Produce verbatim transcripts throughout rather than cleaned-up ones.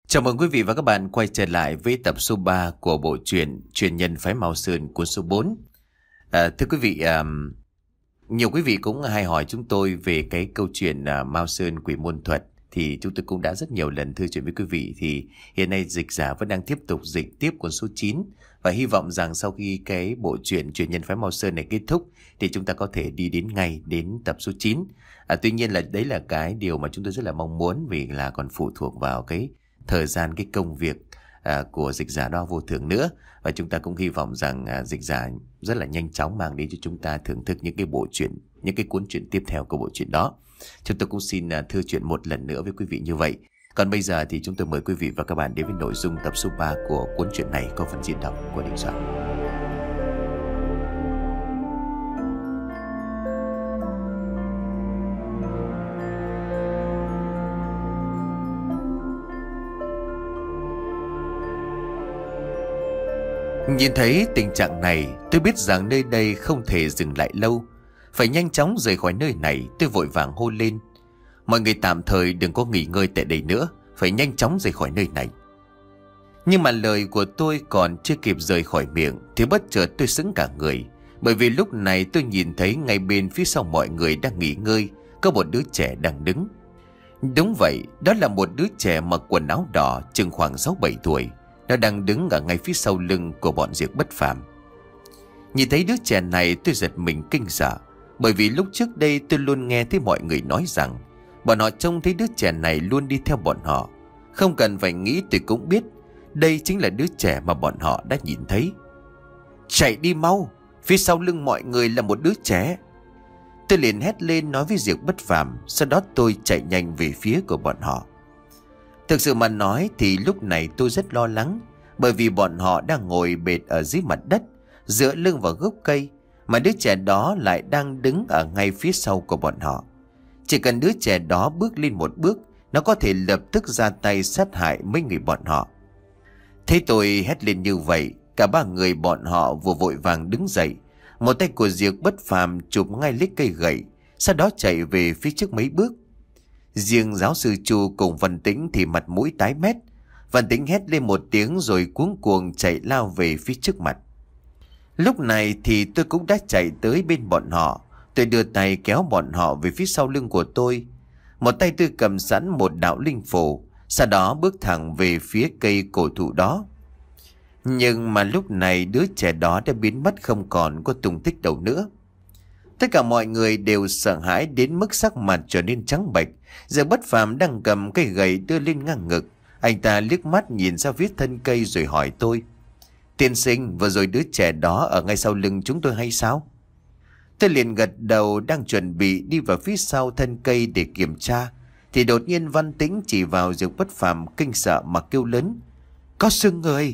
Chào mừng quý vị và các bạn quay trở lại với tập số ba của bộ truyện Truyền nhân phái Mao Sơn cuốn số bốn. À, thưa quý vị, à, nhiều quý vị cũng hay hỏi chúng tôi về cái câu chuyện à, Mao Sơn quỷ môn thuật. Thì chúng tôi cũng đã rất nhiều lần thưa chuyện với quý vị. Thì hiện nay dịch giả vẫn đang tiếp tục dịch tiếp cuốn số chín. Và hy vọng rằng sau khi cái bộ truyện Truyền nhân phái Mao Sơn này kết thúc thì chúng ta có thể đi đến ngay đến tập số chín. À, tuy nhiên là đấy là cái điều mà chúng tôi rất là mong muốn, vì là còn phụ thuộc vào cái thời gian, cái công việc à, của dịch giả Đo Vô Thường nữa. Và chúng ta cũng hy vọng rằng à, dịch giả rất là nhanh chóng mang đến cho chúng ta thưởng thức những cái bộ truyện, những cái cuốn truyện tiếp theo của bộ truyện đó. Chúng tôi cũng xin à, thưa chuyện một lần nữa với quý vị như vậy. Còn bây giờ thì chúng tôi mời quý vị và các bạn đến với nội dung tập số ba của cuốn truyện này có phần diễn đọc của Đình Soạn. Nhìn thấy tình trạng này, tôi biết rằng nơi đây không thể dừng lại lâu. Phải nhanh chóng rời khỏi nơi này. Tôi vội vàng hô lên: mọi người tạm thời đừng có nghỉ ngơi tại đây nữa, phải nhanh chóng rời khỏi nơi này. Nhưng mà lời của tôi còn chưa kịp rời khỏi miệng thì bất chợt tôi sững cả người. Bởi vì lúc này tôi nhìn thấy ngay bên phía sau mọi người đang nghỉ ngơi có một đứa trẻ đang đứng. Đúng vậy, đó là một đứa trẻ mặc quần áo đỏ, chừng khoảng sáu bảy tuổi. Nó đang đứng ở ngay phía sau lưng của bọn Diệt Bất Phàm. Nhìn thấy đứa trẻ này tôi giật mình kinh sợ. Bởi vì lúc trước đây tôi luôn nghe thấy mọi người nói rằng bọn họ trông thấy đứa trẻ này luôn đi theo bọn họ. Không cần phải nghĩ tôi cũng biết đây chính là đứa trẻ mà bọn họ đã nhìn thấy. Chạy đi mau, phía sau lưng mọi người là một đứa trẻ. Tôi liền hét lên nói với Diệt Bất Phàm. Sau đó tôi chạy nhanh về phía của bọn họ. Thực sự mà nói thì lúc này tôi rất lo lắng. Bởi vì bọn họ đang ngồi bệt ở dưới mặt đất, dựa lưng vào gốc cây, mà đứa trẻ đó lại đang đứng ở ngay phía sau của bọn họ. Chỉ cần đứa trẻ đó bước lên một bước, nó có thể lập tức ra tay sát hại mấy người bọn họ. Thế tôi hét lên như vậy, cả ba người bọn họ vừa vội vàng đứng dậy. Một tay của Diệt Bất Phàm chụp ngay lấy cây gậy, sau đó chạy về phía trước mấy bước. Riêng giáo sư Chu cùng Văn Tĩnh thì mặt mũi tái mét. Văn Tĩnh hét lên một tiếng rồi cuống cuồng chạy lao về phía trước mặt. Lúc này thì tôi cũng đã chạy tới bên bọn họ. Tôi đưa tay kéo bọn họ về phía sau lưng của tôi. Một tay tôi cầm sẵn một đạo linh phù, sau đó bước thẳng về phía cây cổ thụ đó. Nhưng mà lúc này đứa trẻ đó đã biến mất không còn có tung tích đâu nữa. Tất cả mọi người đều sợ hãi đến mức sắc mặt trở nên trắng bệch. Giờ Bất Phàm đang cầm cây gậy đưa lên ngang ngực. Anh ta liếc mắt nhìn ra phía thân cây rồi hỏi tôi: tiên sinh, vừa rồi đứa trẻ đó ở ngay sau lưng chúng tôi hay sao? Tôi liền gật đầu, đang chuẩn bị đi vào phía sau thân cây để kiểm tra, thì đột nhiên Văn Tĩnh chỉ vào Diệt Bất Phàm kinh sợ mà kêu lớn: có xương người!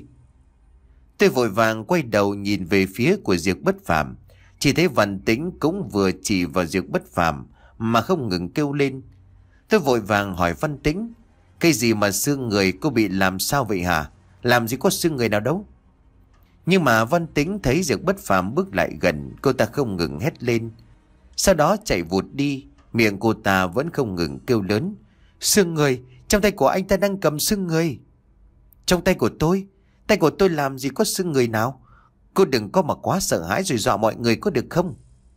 Tôi vội vàng quay đầu nhìn về phía của Diệt Bất Phàm. Chỉ thấy Văn Tĩnh cũng vừa chỉ vào Diệt Bất Phàm mà không ngừng kêu lên. Tôi vội vàng hỏi Văn Tĩnh: cái gì mà xương người, cô bị làm sao vậy hả? Làm gì có xương người nào đâu. Nhưng mà Văn Tĩnh thấy Diệt Bất Phàm bước lại gần, cô ta không ngừng hét lên. Sau đó chạy vụt đi, miệng cô ta vẫn không ngừng kêu lớn: xương người, trong tay của anh ta đang cầm xương người. Trong tay của tôi? Tay của tôi làm gì có xương người nào? Cô đừng có mà quá sợ hãi rồi dọa mọi người có được không?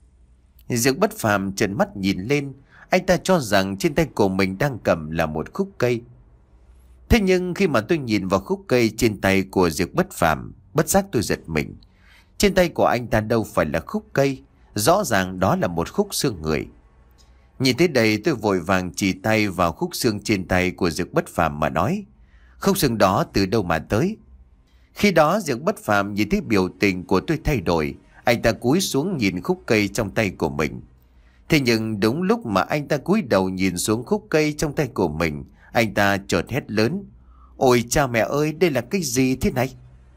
Diệt Bất Phàm trợn mắt nhìn lên. Anh ta cho rằng trên tay của mình đang cầm là một khúc cây. Thế nhưng khi mà tôi nhìn vào khúc cây trên tay của Diệt Bất Phàm, bất giác tôi giật mình. Trên tay của anh ta đâu phải là khúc cây, rõ ràng đó là một khúc xương người. Nhìn tới đây tôi vội vàng chỉ tay vào khúc xương trên tay của Diệt Bất Phàm mà nói: khúc xương đó từ đâu mà tới? Khi đó Diệt Bất Phàm nhìn thấy biểu tình của tôi thay đổi. Anh ta cúi xuống nhìn khúc cây trong tay của mình. Thế nhưng đúng lúc mà anh ta cúi đầu nhìn xuống khúc cây trong tay của mình, anh ta chợt hét lớn: ôi cha mẹ ơi, đây là cái gì thế này?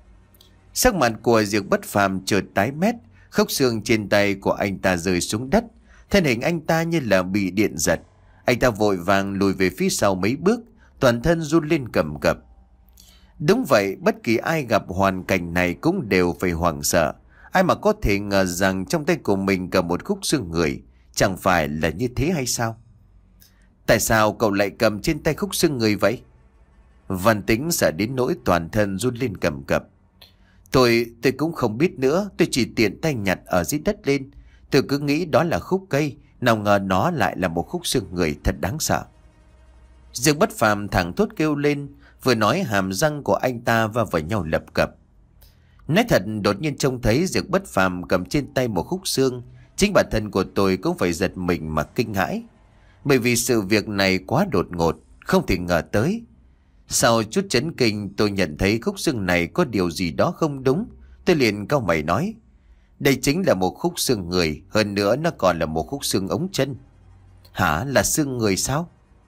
Sắc mặt của Diệt Bất Phàm chợt tái mét. Khúc xương trên tay của anh ta rơi xuống đất. Thân hình anh ta như là bị điện giật. Anh ta vội vàng lùi về phía sau mấy bước, toàn thân run lên cầm cập. Đúng vậy, bất kỳ ai gặp hoàn cảnh này cũng đều phải hoảng sợ. Ai mà có thể ngờ rằng trong tay của mình cầm một khúc xương người. Chẳng phải là như thế hay sao? Tại sao cậu lại cầm trên tay khúc xương người vậy? Văn Tĩnh sợ đến nỗi toàn thân run lên cầm cập. Tôi, tôi cũng không biết nữa, tôi chỉ tiện tay nhặt ở dưới đất lên. Tôi cứ nghĩ đó là khúc cây, nào ngờ nó lại là một khúc xương người thật đáng sợ. Dương Bất Phàm thẳng thốt kêu lên, vừa nói hàm răng của anh ta va vào nhau lập cập. Nói thật, đột nhiên trông thấy Dương Bất Phàm cầm trên tay một khúc xương, chính bản thân của tôi cũng phải giật mình mà kinh hãi. Bởi vì sự việc này quá đột ngột, không thể ngờ tới. Sau chút chấn kinh, tôi nhận thấy khúc xương này có điều gì đó không đúng. Tôi liền cau mày nói, đây chính là một khúc xương người, hơn nữa nó còn là một khúc xương ống chân. Hả, là xương người sao?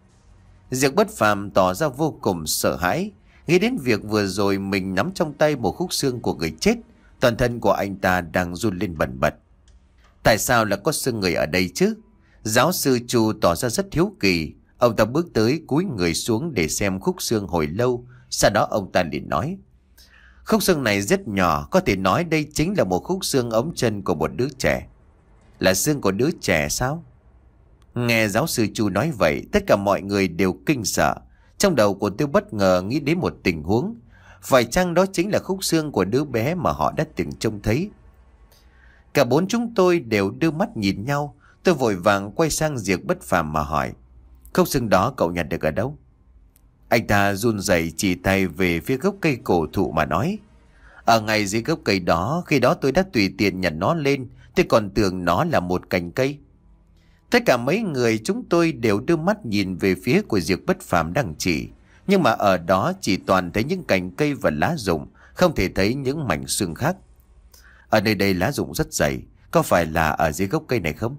Dương Bất Phàm tỏ ra vô cùng sợ hãi, nghĩ đến việc vừa rồi mình nắm trong tay một khúc xương của người chết. Toàn thân của anh ta đang run lên bần bật. Tại sao lại có xương người ở đây chứ? Giáo sư Chu tỏ ra rất hiếu kỳ. Ông ta bước tới cúi người xuống để xem khúc xương hồi lâu. Sau đó ông ta liền nói, khúc xương này rất nhỏ, có thể nói đây chính là một khúc xương ống chân của một đứa trẻ. Là xương của đứa trẻ sao? Nghe giáo sư Chu nói vậy, tất cả mọi người đều kinh sợ. Trong đầu của tôi bất ngờ nghĩ đến một tình huống. Phải chăng đó chính là khúc xương của đứa bé mà họ đã từng trông thấy? Cả bốn chúng tôi đều đưa mắt nhìn nhau. Tôi vội vàng quay sang Dương Bất Phàm mà hỏi, khúc xương đó cậu nhặt được ở đâu? Anh ta run rẩy chỉ tay về phía gốc cây cổ thụ mà nói, ở ngay dưới gốc cây đó, khi đó tôi đã tùy tiện nhặt nó lên, tôi còn tưởng nó là một cành cây. Tất cả mấy người chúng tôi đều đưa mắt nhìn về phía của Dương Bất Phàm đang chỉ, nhưng mà ở đó chỉ toàn thấy những cành cây và lá rụng, không thể thấy những mảnh xương khác. Ở nơi đây lá rụng rất dày, có phải là ở dưới gốc cây này không?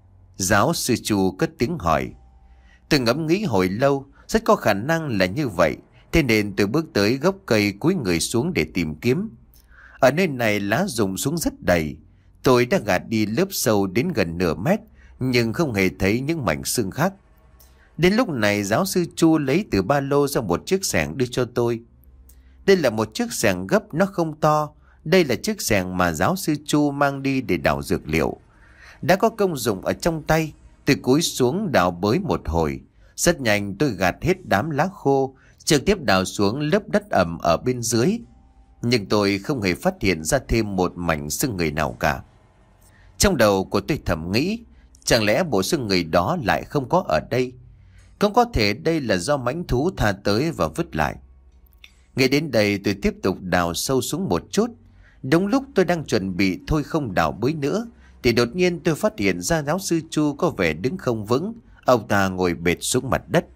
Giáo sư Chu cất tiếng hỏi. Tôi ngẫm nghĩ hồi lâu, rất có khả năng là như vậy, thế nên tôi bước tới gốc cây cúi người xuống để tìm kiếm. Ở nơi này lá rụng xuống rất đầy, tôi đã gạt đi lớp sâu đến gần nửa mét, nhưng không hề thấy những mảnh xương khác. Đến lúc này giáo sư Chu lấy từ ba lô ra một chiếc xẻng đưa cho tôi. Đây là một chiếc xẻng gấp, nó không to. Đây là chiếc xẻng mà giáo sư Chu mang đi để đào dược liệu. Đã có công dụng ở trong tay, tôi cúi xuống đào bới một hồi. Rất nhanh tôi gạt hết đám lá khô, trực tiếp đào xuống lớp đất ẩm ở bên dưới. Nhưng tôi không hề phát hiện ra thêm một mảnh xương người nào cả. Trong đầu của tôi thầm nghĩ, chẳng lẽ bộ xương người đó lại không có ở đây? Cũng có thể đây là do mãnh thú tha tới và vứt lại. Ngay đến đây tôi tiếp tục đào sâu xuống một chút. Đúng lúc tôi đang chuẩn bị thôi không đào bới nữa, thì đột nhiên tôi phát hiện ra giáo sư Chu có vẻ đứng không vững. Ông ta ngồi bệt xuống mặt đất.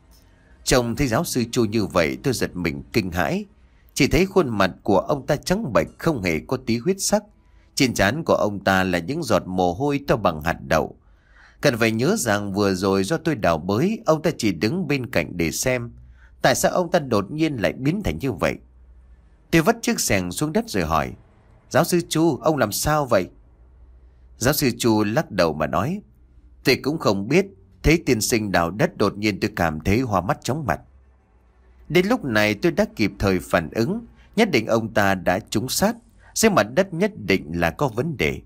Trông thấy giáo sư Chu như vậy, tôi giật mình kinh hãi. Chỉ thấy khuôn mặt của ông ta trắng bệch, không hề có tí huyết sắc. Trên trán của ông ta là những giọt mồ hôi to bằng hạt đậu. Cần phải nhớ rằng vừa rồi do tôi đào bới, ông ta chỉ đứng bên cạnh để xem. Tại sao ông ta đột nhiên lại biến thành như vậy? Tôi vất chiếc xẻng xuống đất rồi hỏi, giáo sư Chu, ông làm sao vậy? Giáo sư Chu lắc đầu mà nói, tôi cũng không biết. Thấy tiên sinh đào đất, đột nhiên tôi cảm thấy hoa mắt chóng mặt. Đến lúc này tôi đã kịp thời phản ứng. Nhất định ông ta đã trúng sát. Dưới mặt đất nhất định là có vấn đề.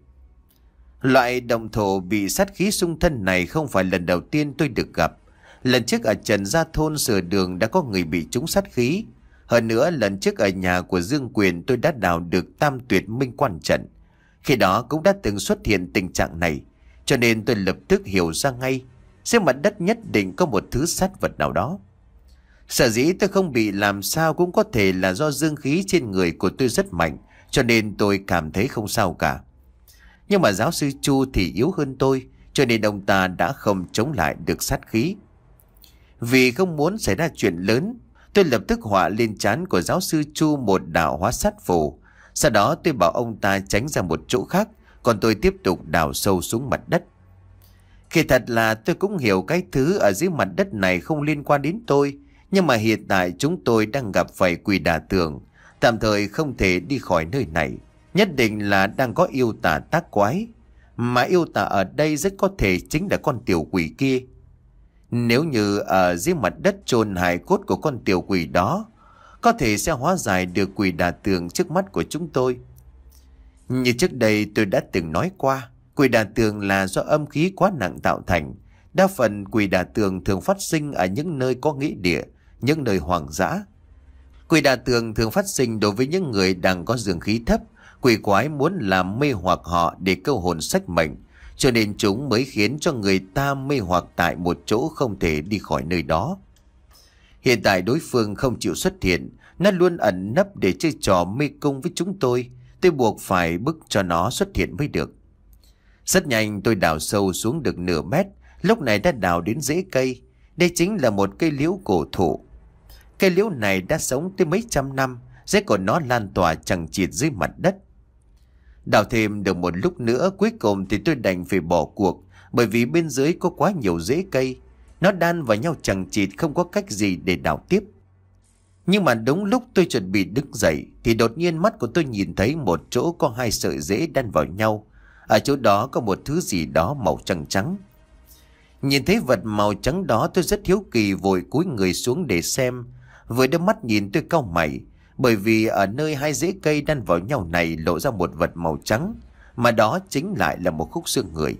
Loại động thổ bị sát khí xung thân này không phải lần đầu tiên tôi được gặp. Lần trước ở Trần Gia Thôn sửa đường đã có người bị trúng sát khí. Hơn nữa lần trước ở nhà của Dương Quyền tôi đã đào được Tam Tuyệt Minh Quan Trận. Khi đó cũng đã từng xuất hiện tình trạng này. Cho nên tôi lập tức hiểu ra ngay, dưới mặt đất nhất định có một thứ sát vật nào đó. Sở dĩ tôi không bị làm sao cũng có thể là do dương khí trên người của tôi rất mạnh, cho nên tôi cảm thấy không sao cả. Nhưng mà giáo sư Chu thì yếu hơn tôi, cho nên ông ta đã không chống lại được sát khí. Vì không muốn xảy ra chuyện lớn, tôi lập tức họa lên trán của giáo sư Chu một đạo hóa sát phù. Sau đó tôi bảo ông ta tránh ra một chỗ khác, còn tôi tiếp tục đào sâu xuống mặt đất. Khi thật là tôi cũng hiểu cái thứ ở dưới mặt đất này không liên quan đến tôi. Nhưng mà hiện tại chúng tôi đang gặp phải quỷ đả tường, tạm thời không thể đi khỏi nơi này. Nhất định là đang có yêu tà tác quái. Mà yêu tà ở đây rất có thể chính là con tiểu quỷ kia. Nếu như ở dưới mặt đất chôn hài cốt của con tiểu quỷ đó, có thể sẽ hóa giải được quỷ đả tường trước mắt của chúng tôi. Như trước đây tôi đã từng nói qua, quỷ đả tường là do âm khí quá nặng tạo thành. Đa phần quỷ đả tường thường phát sinh ở những nơi có nghĩa địa, những nơi hoang dã. Quỷ đả tường thường phát sinh đối với những người đang có dương khí thấp. Quỷ quái muốn làm mê hoặc họ để câu hồn sách mệnh, cho nên chúng mới khiến cho người ta mê hoặc tại một chỗ không thể đi khỏi nơi đó. Hiện tại đối phương không chịu xuất hiện, nó luôn ẩn nấp để chơi trò mê cung với chúng tôi. Tôi buộc phải bức cho nó xuất hiện mới được. Rất nhanh tôi đào sâu xuống được nửa mét, lúc này đã đào đến rễ cây. Đây chính là một cây liễu cổ thụ. Cây liễu này đã sống tới mấy trăm năm, rễ của nó lan tỏa chằng chịt dưới mặt đất. Đào thêm được một lúc nữa, cuối cùng thì tôi đành phải bỏ cuộc, bởi vì bên dưới có quá nhiều rễ cây. Nó đan vào nhau chằng chịt, không có cách gì để đào tiếp. Nhưng mà đúng lúc tôi chuẩn bị đứng dậy thì đột nhiên mắt của tôi nhìn thấy một chỗ có hai sợi rễ đan vào nhau. Ở chỗ đó có một thứ gì đó màu trắng trắng. Nhìn thấy vật màu trắng đó tôi rất hiếu kỳ, vội cúi người xuống để xem. Vừa đưa mắt nhìn tôi cau mày, bởi vì ở nơi hai rễ cây đan vào nhau này lộ ra một vật màu trắng, mà đó chính lại là một khúc xương người.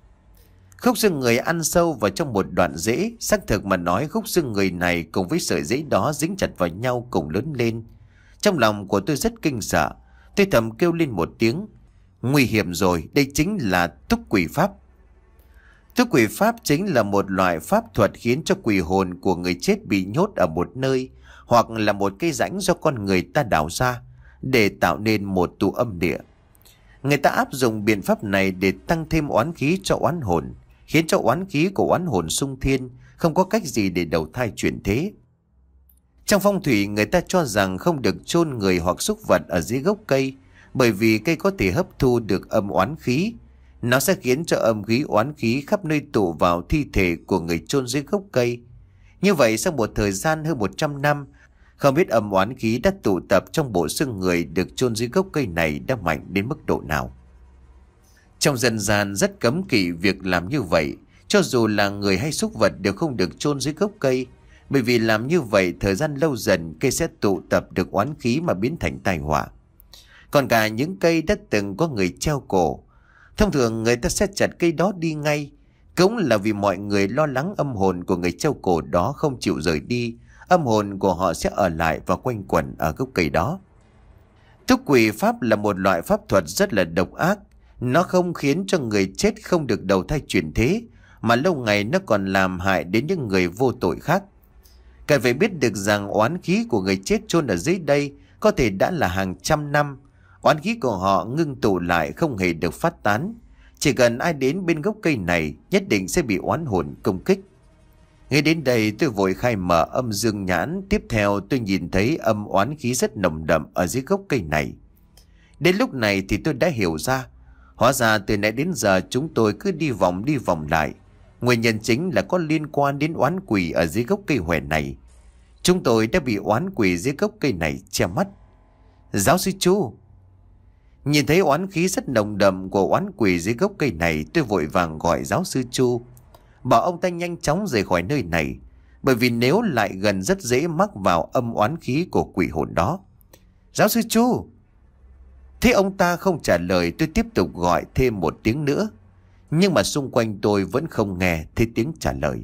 Khúc xương người ăn sâu vào trong một đoạn rễ. Xác thực mà nói, khúc xương người này cùng với sợi rễ đó dính chặt vào nhau cùng lớn lên. Trong lòng của tôi rất kinh sợ, tôi thầm kêu lên một tiếng. Nguy hiểm rồi, đây chính là túc quỷ pháp. Túc quỷ pháp chính là một loại pháp thuật khiến cho quỷ hồn của người chết bị nhốt ở một nơi, hoặc là một cây rãnh do con người ta đào ra để tạo nên một tụ âm địa. Người ta áp dụng biện pháp này để tăng thêm oán khí cho oán hồn, khiến cho oán khí của oán hồn xung thiên, không có cách gì để đầu thai chuyển thế. Trong phong thủy, người ta cho rằng không được chôn người hoặc súc vật ở dưới gốc cây, bởi vì cây có thể hấp thu được âm oán khí. Nó sẽ khiến cho âm khí oán khí khắp nơi tụ vào thi thể của người chôn dưới gốc cây. Như vậy sau một thời gian hơn một trăm năm, không biết âm oán khí đã tụ tập trong bộ xương người được chôn dưới gốc cây này đã mạnh đến mức độ nào. Trong dân gian rất cấm kỵ việc làm như vậy, cho dù là người hay súc vật đều không được chôn dưới gốc cây, bởi vì làm như vậy thời gian lâu dần cây sẽ tụ tập được oán khí mà biến thành tai họa. Còn cả những cây đã từng có người treo cổ, thông thường người ta sẽ chặt cây đó đi ngay, cũng là vì mọi người lo lắng âm hồn của người treo cổ đó không chịu rời đi, âm hồn của họ sẽ ở lại và quanh quẩn ở gốc cây đó. Túc quỷ pháp là một loại pháp thuật rất là độc ác. Nó không khiến cho người chết không được đầu thai chuyển thế, mà lâu ngày nó còn làm hại đến những người vô tội khác. Cần phải biết được rằng oán khí của người chết chôn ở dưới đây có thể đã là hàng trăm năm. Oán khí của họ ngưng tụ lại không hề được phát tán. Chỉ cần ai đến bên gốc cây này nhất định sẽ bị oán hồn công kích. Ngay đến đây tôi vội khai mở âm dương nhãn. Tiếp theo tôi nhìn thấy âm oán khí rất nồng đậm ở dưới gốc cây này. Đến lúc này thì tôi đã hiểu ra, hóa ra từ nãy đến giờ chúng tôi cứ đi vòng đi vòng lại. Nguyên nhân chính là có liên quan đến oán quỷ ở dưới gốc cây hoè này. Chúng tôi đã bị oán quỷ dưới gốc cây này che mắt. Giáo sư Chu! Nhìn thấy oán khí rất nồng đậm của oán quỷ dưới gốc cây này, tôi vội vàng gọi giáo sư Chu, bảo ông ta nhanh chóng rời khỏi nơi này, bởi vì nếu lại gần rất dễ mắc vào âm oán khí của quỷ hồn đó. Giáo sư Chu! Thế ông ta không trả lời, tôi tiếp tục gọi thêm một tiếng nữa, nhưng mà xung quanh tôi vẫn không nghe thấy tiếng trả lời.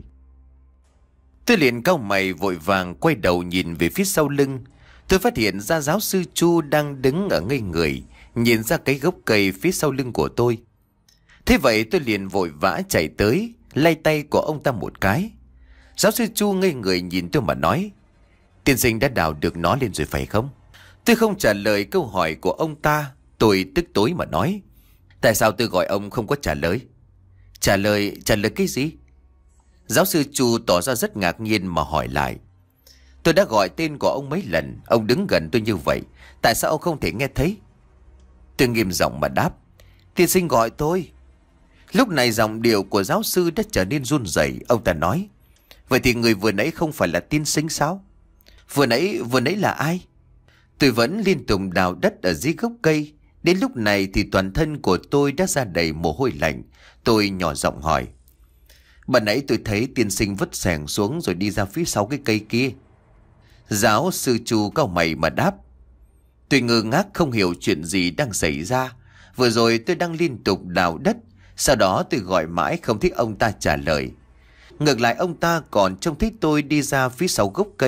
Tôi liền cau mày vội vàng quay đầu nhìn về phía sau lưng. Tôi phát hiện ra giáo sư Chu đang đứng ở ngây người, nhìn ra cái gốc cây phía sau lưng của tôi. Thế vậy tôi liền vội vã chạy tới, lay tay của ông ta một cái. Giáo sư Chu ngây người nhìn tôi mà nói, tiên sinh đã đào được nó lên rồi phải không? Tôi không trả lời câu hỏi của ông ta. Tôi tức tối mà nói, tại sao tôi gọi ông không có trả lời? Trả lời, trả lời cái gì? Giáo sư Chu tỏ ra rất ngạc nhiên mà hỏi lại. Tôi đã gọi tên của ông mấy lần, ông đứng gần tôi như vậy, tại sao ông không thể nghe thấy? Tôi nghiêm giọng mà đáp, tiên sinh gọi tôi. Lúc này giọng điệu của giáo sư đã trở nên run rẩy. Ông ta nói, vậy thì người vừa nãy không phải là tiên sinh sao? Vừa nãy, vừa nãy là ai? Tôi vẫn liên tục đào đất ở dưới gốc cây. Đến lúc này thì toàn thân của tôi đã ra đầy mồ hôi lạnh. Tôi nhỏ giọng hỏi, ban nãy tôi thấy tiên sinh vứt xẻng xuống rồi đi ra phía sau cái cây kia. Giáo sư Chu cau mày mà đáp. Tôi ngơ ngác không hiểu chuyện gì đang xảy ra. Vừa rồi tôi đang liên tục đào đất, sau đó tôi gọi mãi không thấy ông ta trả lời. Ngược lại ông ta còn trông thấy tôi đi ra phía sau gốc cây,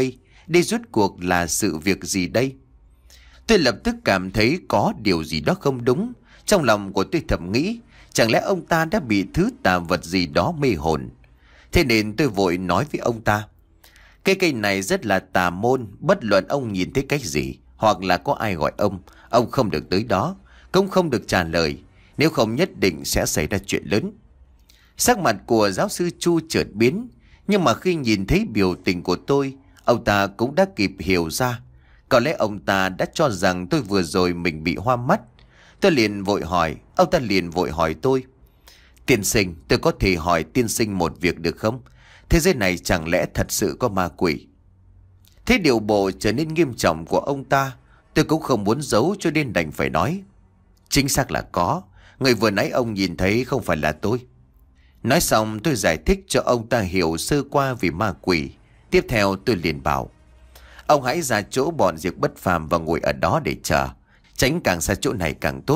Đây rốt cuộc là sự việc gì đây? Tôi lập tức cảm thấy có điều gì đó không đúng. Trong lòng của tôi thầm nghĩ, chẳng lẽ ông ta đã bị thứ tà vật gì đó mê hồn? Thế nên tôi vội nói với ông ta, cái cây này rất là tà môn, bất luận ông nhìn thấy cái gì, hoặc là có ai gọi ông, ông không được tới đó, cũng không được trả lời, nếu không nhất định sẽ xảy ra chuyện lớn. Sắc mặt của giáo sư Chu chợt biến, nhưng mà khi nhìn thấy biểu tình của tôi, ông ta cũng đã kịp hiểu ra. Có lẽ ông ta đã cho rằng tôi vừa rồi mình bị hoa mắt. Tôi liền vội hỏi, ông ta liền vội hỏi tôi, tiên sinh, tôi có thể hỏi tiên sinh một việc được không? Thế giới này chẳng lẽ thật sự có ma quỷ? Thế điều bộ trở nên nghiêm trọng của ông ta, tôi cũng không muốn giấu cho nên đành phải nói. Chính xác là có, người vừa nãy ông nhìn thấy không phải là tôi. Nói xong tôi giải thích cho ông ta hiểu sơ qua về ma quỷ. Tiếp theo tôi liền bảo, ông hãy ra chỗ bọn Diệp Bất Phàm và ngồi ở đó để chờ, tránh càng xa chỗ này càng tốt.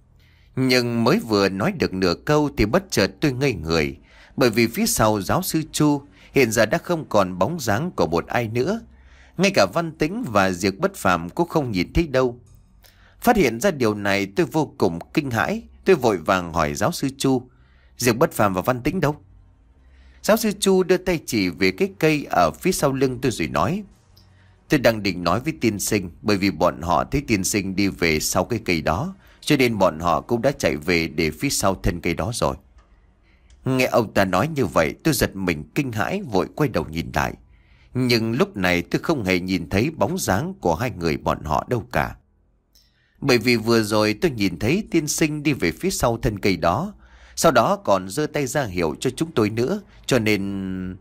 Nhưng mới vừa nói được nửa câu thì bất chợt tôi ngây người, bởi vì phía sau giáo sư Chu hiện giờ đã không còn bóng dáng của một ai nữa. Ngay cả Văn Tĩnh và Diệp Bất Phàm cũng không nhìn thấy đâu. Phát hiện ra điều này tôi vô cùng kinh hãi. Tôi vội vàng hỏi giáo sư Chu, Diệp Bất Phàm và Văn Tĩnh đâu? Giáo sư Chu đưa tay chỉ về cái cây ở phía sau lưng tôi rồi nói, tôi đang định nói với tiên sinh, bởi vì bọn họ thấy tiên sinh đi về sau cái cây đó, cho nên bọn họ cũng đã chạy về để phía sau thân cây đó rồi. Nghe ông ta nói như vậy, tôi giật mình kinh hãi vội quay đầu nhìn lại. Nhưng lúc này tôi không hề nhìn thấy bóng dáng của hai người bọn họ đâu cả. Bởi vì vừa rồi tôi nhìn thấy tiên sinh đi về phía sau thân cây đó, sau đó còn giơ tay ra hiệu cho chúng tôi nữa, cho nên...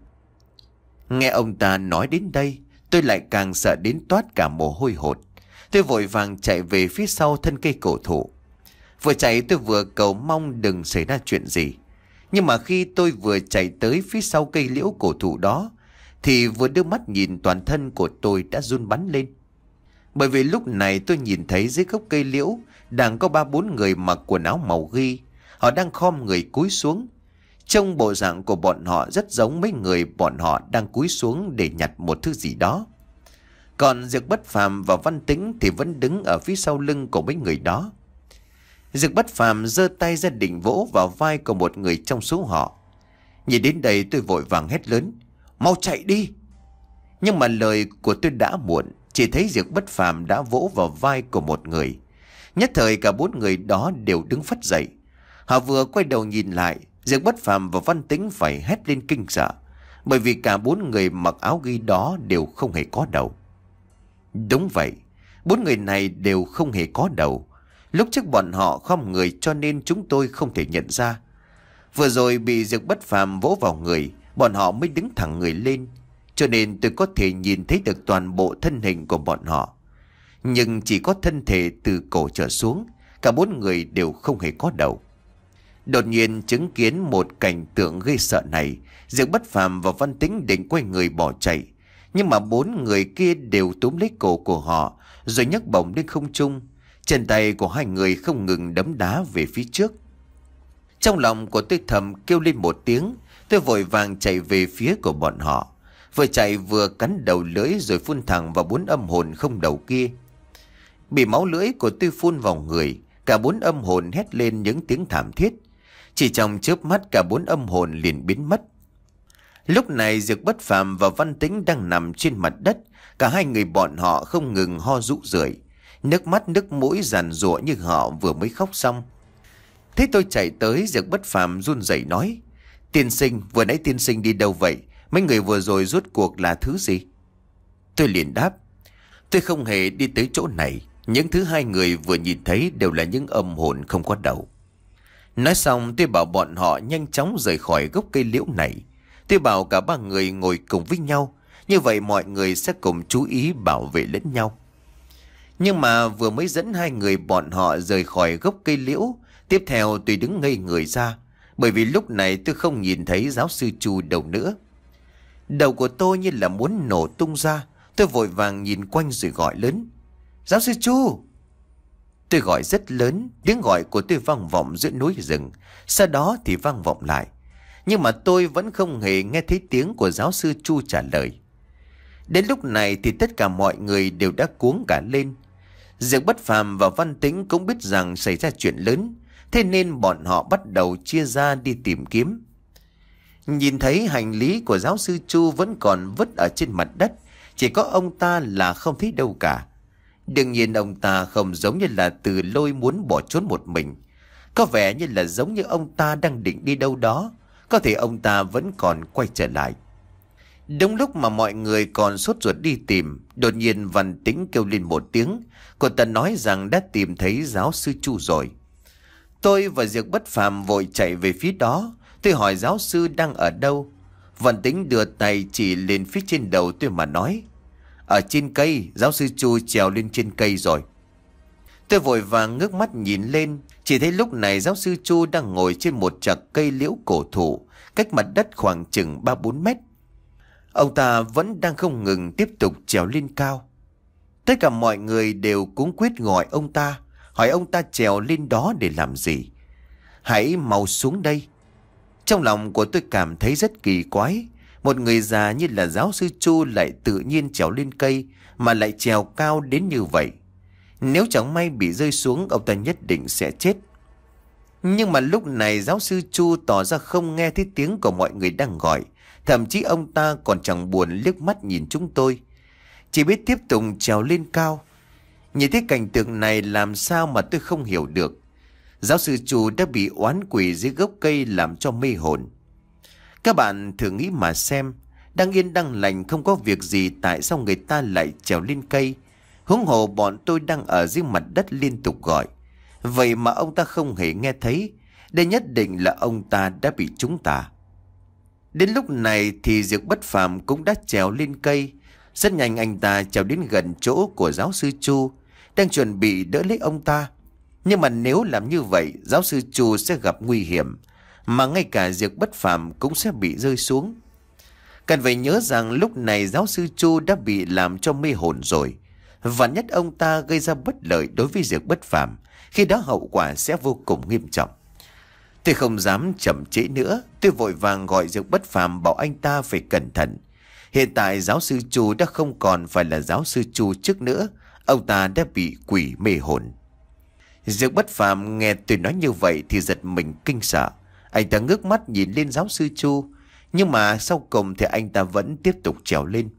Nghe ông ta nói đến đây, tôi lại càng sợ đến toát cả mồ hôi hột. Tôi vội vàng chạy về phía sau thân cây cổ thụ. Vừa chạy tôi vừa cầu mong đừng xảy ra chuyện gì. Nhưng mà khi tôi vừa chạy tới phía sau cây liễu cổ thụ đó, thì vừa đưa mắt nhìn, toàn thân của tôi đã run bắn lên. Bởi vì lúc này tôi nhìn thấy dưới gốc cây liễu đang có ba bốn người mặc quần áo màu ghi. Họ đang khom người cúi xuống. Trông bộ dạng của bọn họ rất giống mấy người bọn họ đang cúi xuống để nhặt một thứ gì đó. Còn Diệp Bất Phàm và Văn Tĩnh thì vẫn đứng ở phía sau lưng của mấy người đó. Diệp Bất Phàm giơ tay ra định vỗ vào vai của một người trong số họ. Nhìn đến đây tôi vội vàng hét lớn, mau chạy đi. Nhưng mà lời của tôi đã muộn, chỉ thấy Diệp Bất Phàm đã vỗ vào vai của một người. Nhất thời cả bốn người đó đều đứng phắt dậy. Họ vừa quay đầu nhìn lại, Diệp Bất Phàm và Văn Tĩnh phải hét lên kinh sợ, bởi vì cả bốn người mặc áo ghi đó đều không hề có đầu. Đúng vậy, bốn người này đều không hề có đầu. Lúc trước bọn họ khom người cho nên chúng tôi không thể nhận ra. Vừa rồi bị Diệp Bất Phàm vỗ vào người, bọn họ mới đứng thẳng người lên, cho nên tôi có thể nhìn thấy được toàn bộ thân hình của bọn họ. Nhưng chỉ có thân thể từ cổ trở xuống, cả bốn người đều không hề có đầu. Đột nhiên chứng kiến một cảnh tượng gây sợ này, Diệp Bất Phàm và Văn Tĩnh định quay người bỏ chạy. Nhưng mà bốn người kia đều túm lấy cổ của họ, rồi nhấc bổng lên không trung. Chân tay của hai người không ngừng đấm đá về phía trước. Trong lòng của tôi thầm kêu lên một tiếng, tôi vội vàng chạy về phía của bọn họ. Vừa chạy vừa cắn đầu lưỡi rồi phun thẳng vào bốn âm hồn không đầu kia. Bị máu lưỡi của tôi phun vào người, cả bốn âm hồn hét lên những tiếng thảm thiết. Chỉ trong chớp mắt cả bốn âm hồn liền biến mất. Lúc này Diệp Bất Phàm và Văn Tĩnh đang nằm trên mặt đất. Cả hai người bọn họ không ngừng ho rũ rượi, nước mắt nước mũi giàn giụa như họ vừa mới khóc xong. Thế tôi chạy tới, Diệp Bất Phàm run rẩy nói, tiên sinh, vừa nãy tiên sinh đi đâu vậy? Mấy người vừa rồi rốt cuộc là thứ gì? Tôi liền đáp, tôi không hề đi tới chỗ này. Những thứ hai người vừa nhìn thấy đều là những âm hồn không có đầu. Nói xong tôi bảo bọn họ nhanh chóng rời khỏi gốc cây liễu này. Tôi bảo cả ba người ngồi cùng với nhau, như vậy mọi người sẽ cùng chú ý bảo vệ lẫn nhau. Nhưng mà vừa mới dẫn hai người bọn họ rời khỏi gốc cây liễu, tiếp theo tôi đứng ngây người ra, bởi vì lúc này tôi không nhìn thấy giáo sư Chu đâu nữa. Đầu của tôi như là muốn nổ tung ra. Tôi vội vàng nhìn quanh rồi gọi lớn, giáo sư Chu. Tôi gọi rất lớn, tiếng gọi của tôi vang vọng giữa núi rừng, sau đó thì vang vọng lại. Nhưng mà tôi vẫn không hề nghe thấy tiếng của giáo sư Chu trả lời. Đến lúc này thì tất cả mọi người đều đã cuống cả lên. Diệp Bất Phàm và Văn Tĩnh cũng biết rằng xảy ra chuyện lớn, thế nên bọn họ bắt đầu chia ra đi tìm kiếm. Nhìn thấy hành lý của giáo sư Chu vẫn còn vứt ở trên mặt đất, chỉ có ông ta là không thấy đâu cả. Đương nhiên ông ta không giống như là Từ Lôi muốn bỏ trốn một mình. Có vẻ như là giống như ông ta đang định đi đâu đó. Có thể ông ta vẫn còn quay trở lại. Đúng lúc mà mọi người còn sốt ruột đi tìm, đột nhiên Văn Tĩnh kêu lên một tiếng. Cô ta nói rằng đã tìm thấy giáo sư Chu rồi. Tôi và Diệp Bất Phàm vội chạy về phía đó. Tôi hỏi giáo sư đang ở đâu. Văn Tĩnh đưa tay chỉ lên phía trên đầu tôi mà nói: ở trên cây, giáo sư Chu trèo lên trên cây rồi. Tôi vội vàng ngước mắt nhìn lên, chỉ thấy lúc này giáo sư Chu đang ngồi trên một chạc cây liễu cổ thụ, cách mặt đất khoảng chừng ba bốn mét. Ông ta vẫn đang không ngừng tiếp tục trèo lên cao. Tất cả mọi người đều cuống quýt gọi ông ta, hỏi ông ta trèo lên đó để làm gì. Hãy mau xuống đây. Trong lòng của tôi cảm thấy rất kỳ quái. Một người già như là giáo sư Chu lại tự nhiên trèo lên cây, mà lại trèo cao đến như vậy. Nếu chẳng may bị rơi xuống, ông ta nhất định sẽ chết. Nhưng mà lúc này giáo sư Chu tỏ ra không nghe thấy tiếng của mọi người đang gọi. Thậm chí ông ta còn chẳng buồn liếc mắt nhìn chúng tôi, chỉ biết tiếp tục trèo lên cao. Nhìn thấy cảnh tượng này làm sao mà tôi không hiểu được. Giáo sư Chu đã bị oán quỷ dưới gốc cây làm cho mê hồn. Các bạn thử nghĩ mà xem, đang yên đang lành không có việc gì, tại sao người ta lại trèo lên cây? Huống hồ bọn tôi đang ở dưới mặt đất liên tục gọi. Vậy mà ông ta không hề nghe thấy. Đây nhất định là ông ta đã bị trúng tà. Đến lúc này thì Diệp Bất Phàm cũng đã trèo lên cây. Rất nhanh anh ta trèo đến gần chỗ của giáo sư Chu, đang chuẩn bị đỡ lấy ông ta. Nhưng mà nếu làm như vậy, giáo sư Chu sẽ gặp nguy hiểm, mà ngay cả Diệp Bất Phàm cũng sẽ bị rơi xuống. Cần phải nhớ rằng lúc này giáo sư Chu đã bị làm cho mê hồn rồi. Và nhất ông ta gây ra bất lợi đối với Diệp Bất Phàm, khi đó hậu quả sẽ vô cùng nghiêm trọng. Tôi không dám chậm trễ nữa. Tôi vội vàng gọi Diệp Bất Phàm bảo anh ta phải cẩn thận. Hiện tại giáo sư Chu đã không còn phải là giáo sư Chu trước nữa. Ông ta đã bị quỷ mê hồn. Diệp Bất Phàm nghe tôi nói như vậy thì giật mình kinh sợ. Anh ta ngước mắt nhìn lên giáo sư Chu, nhưng mà sau cùng thì anh ta vẫn tiếp tục trèo lên.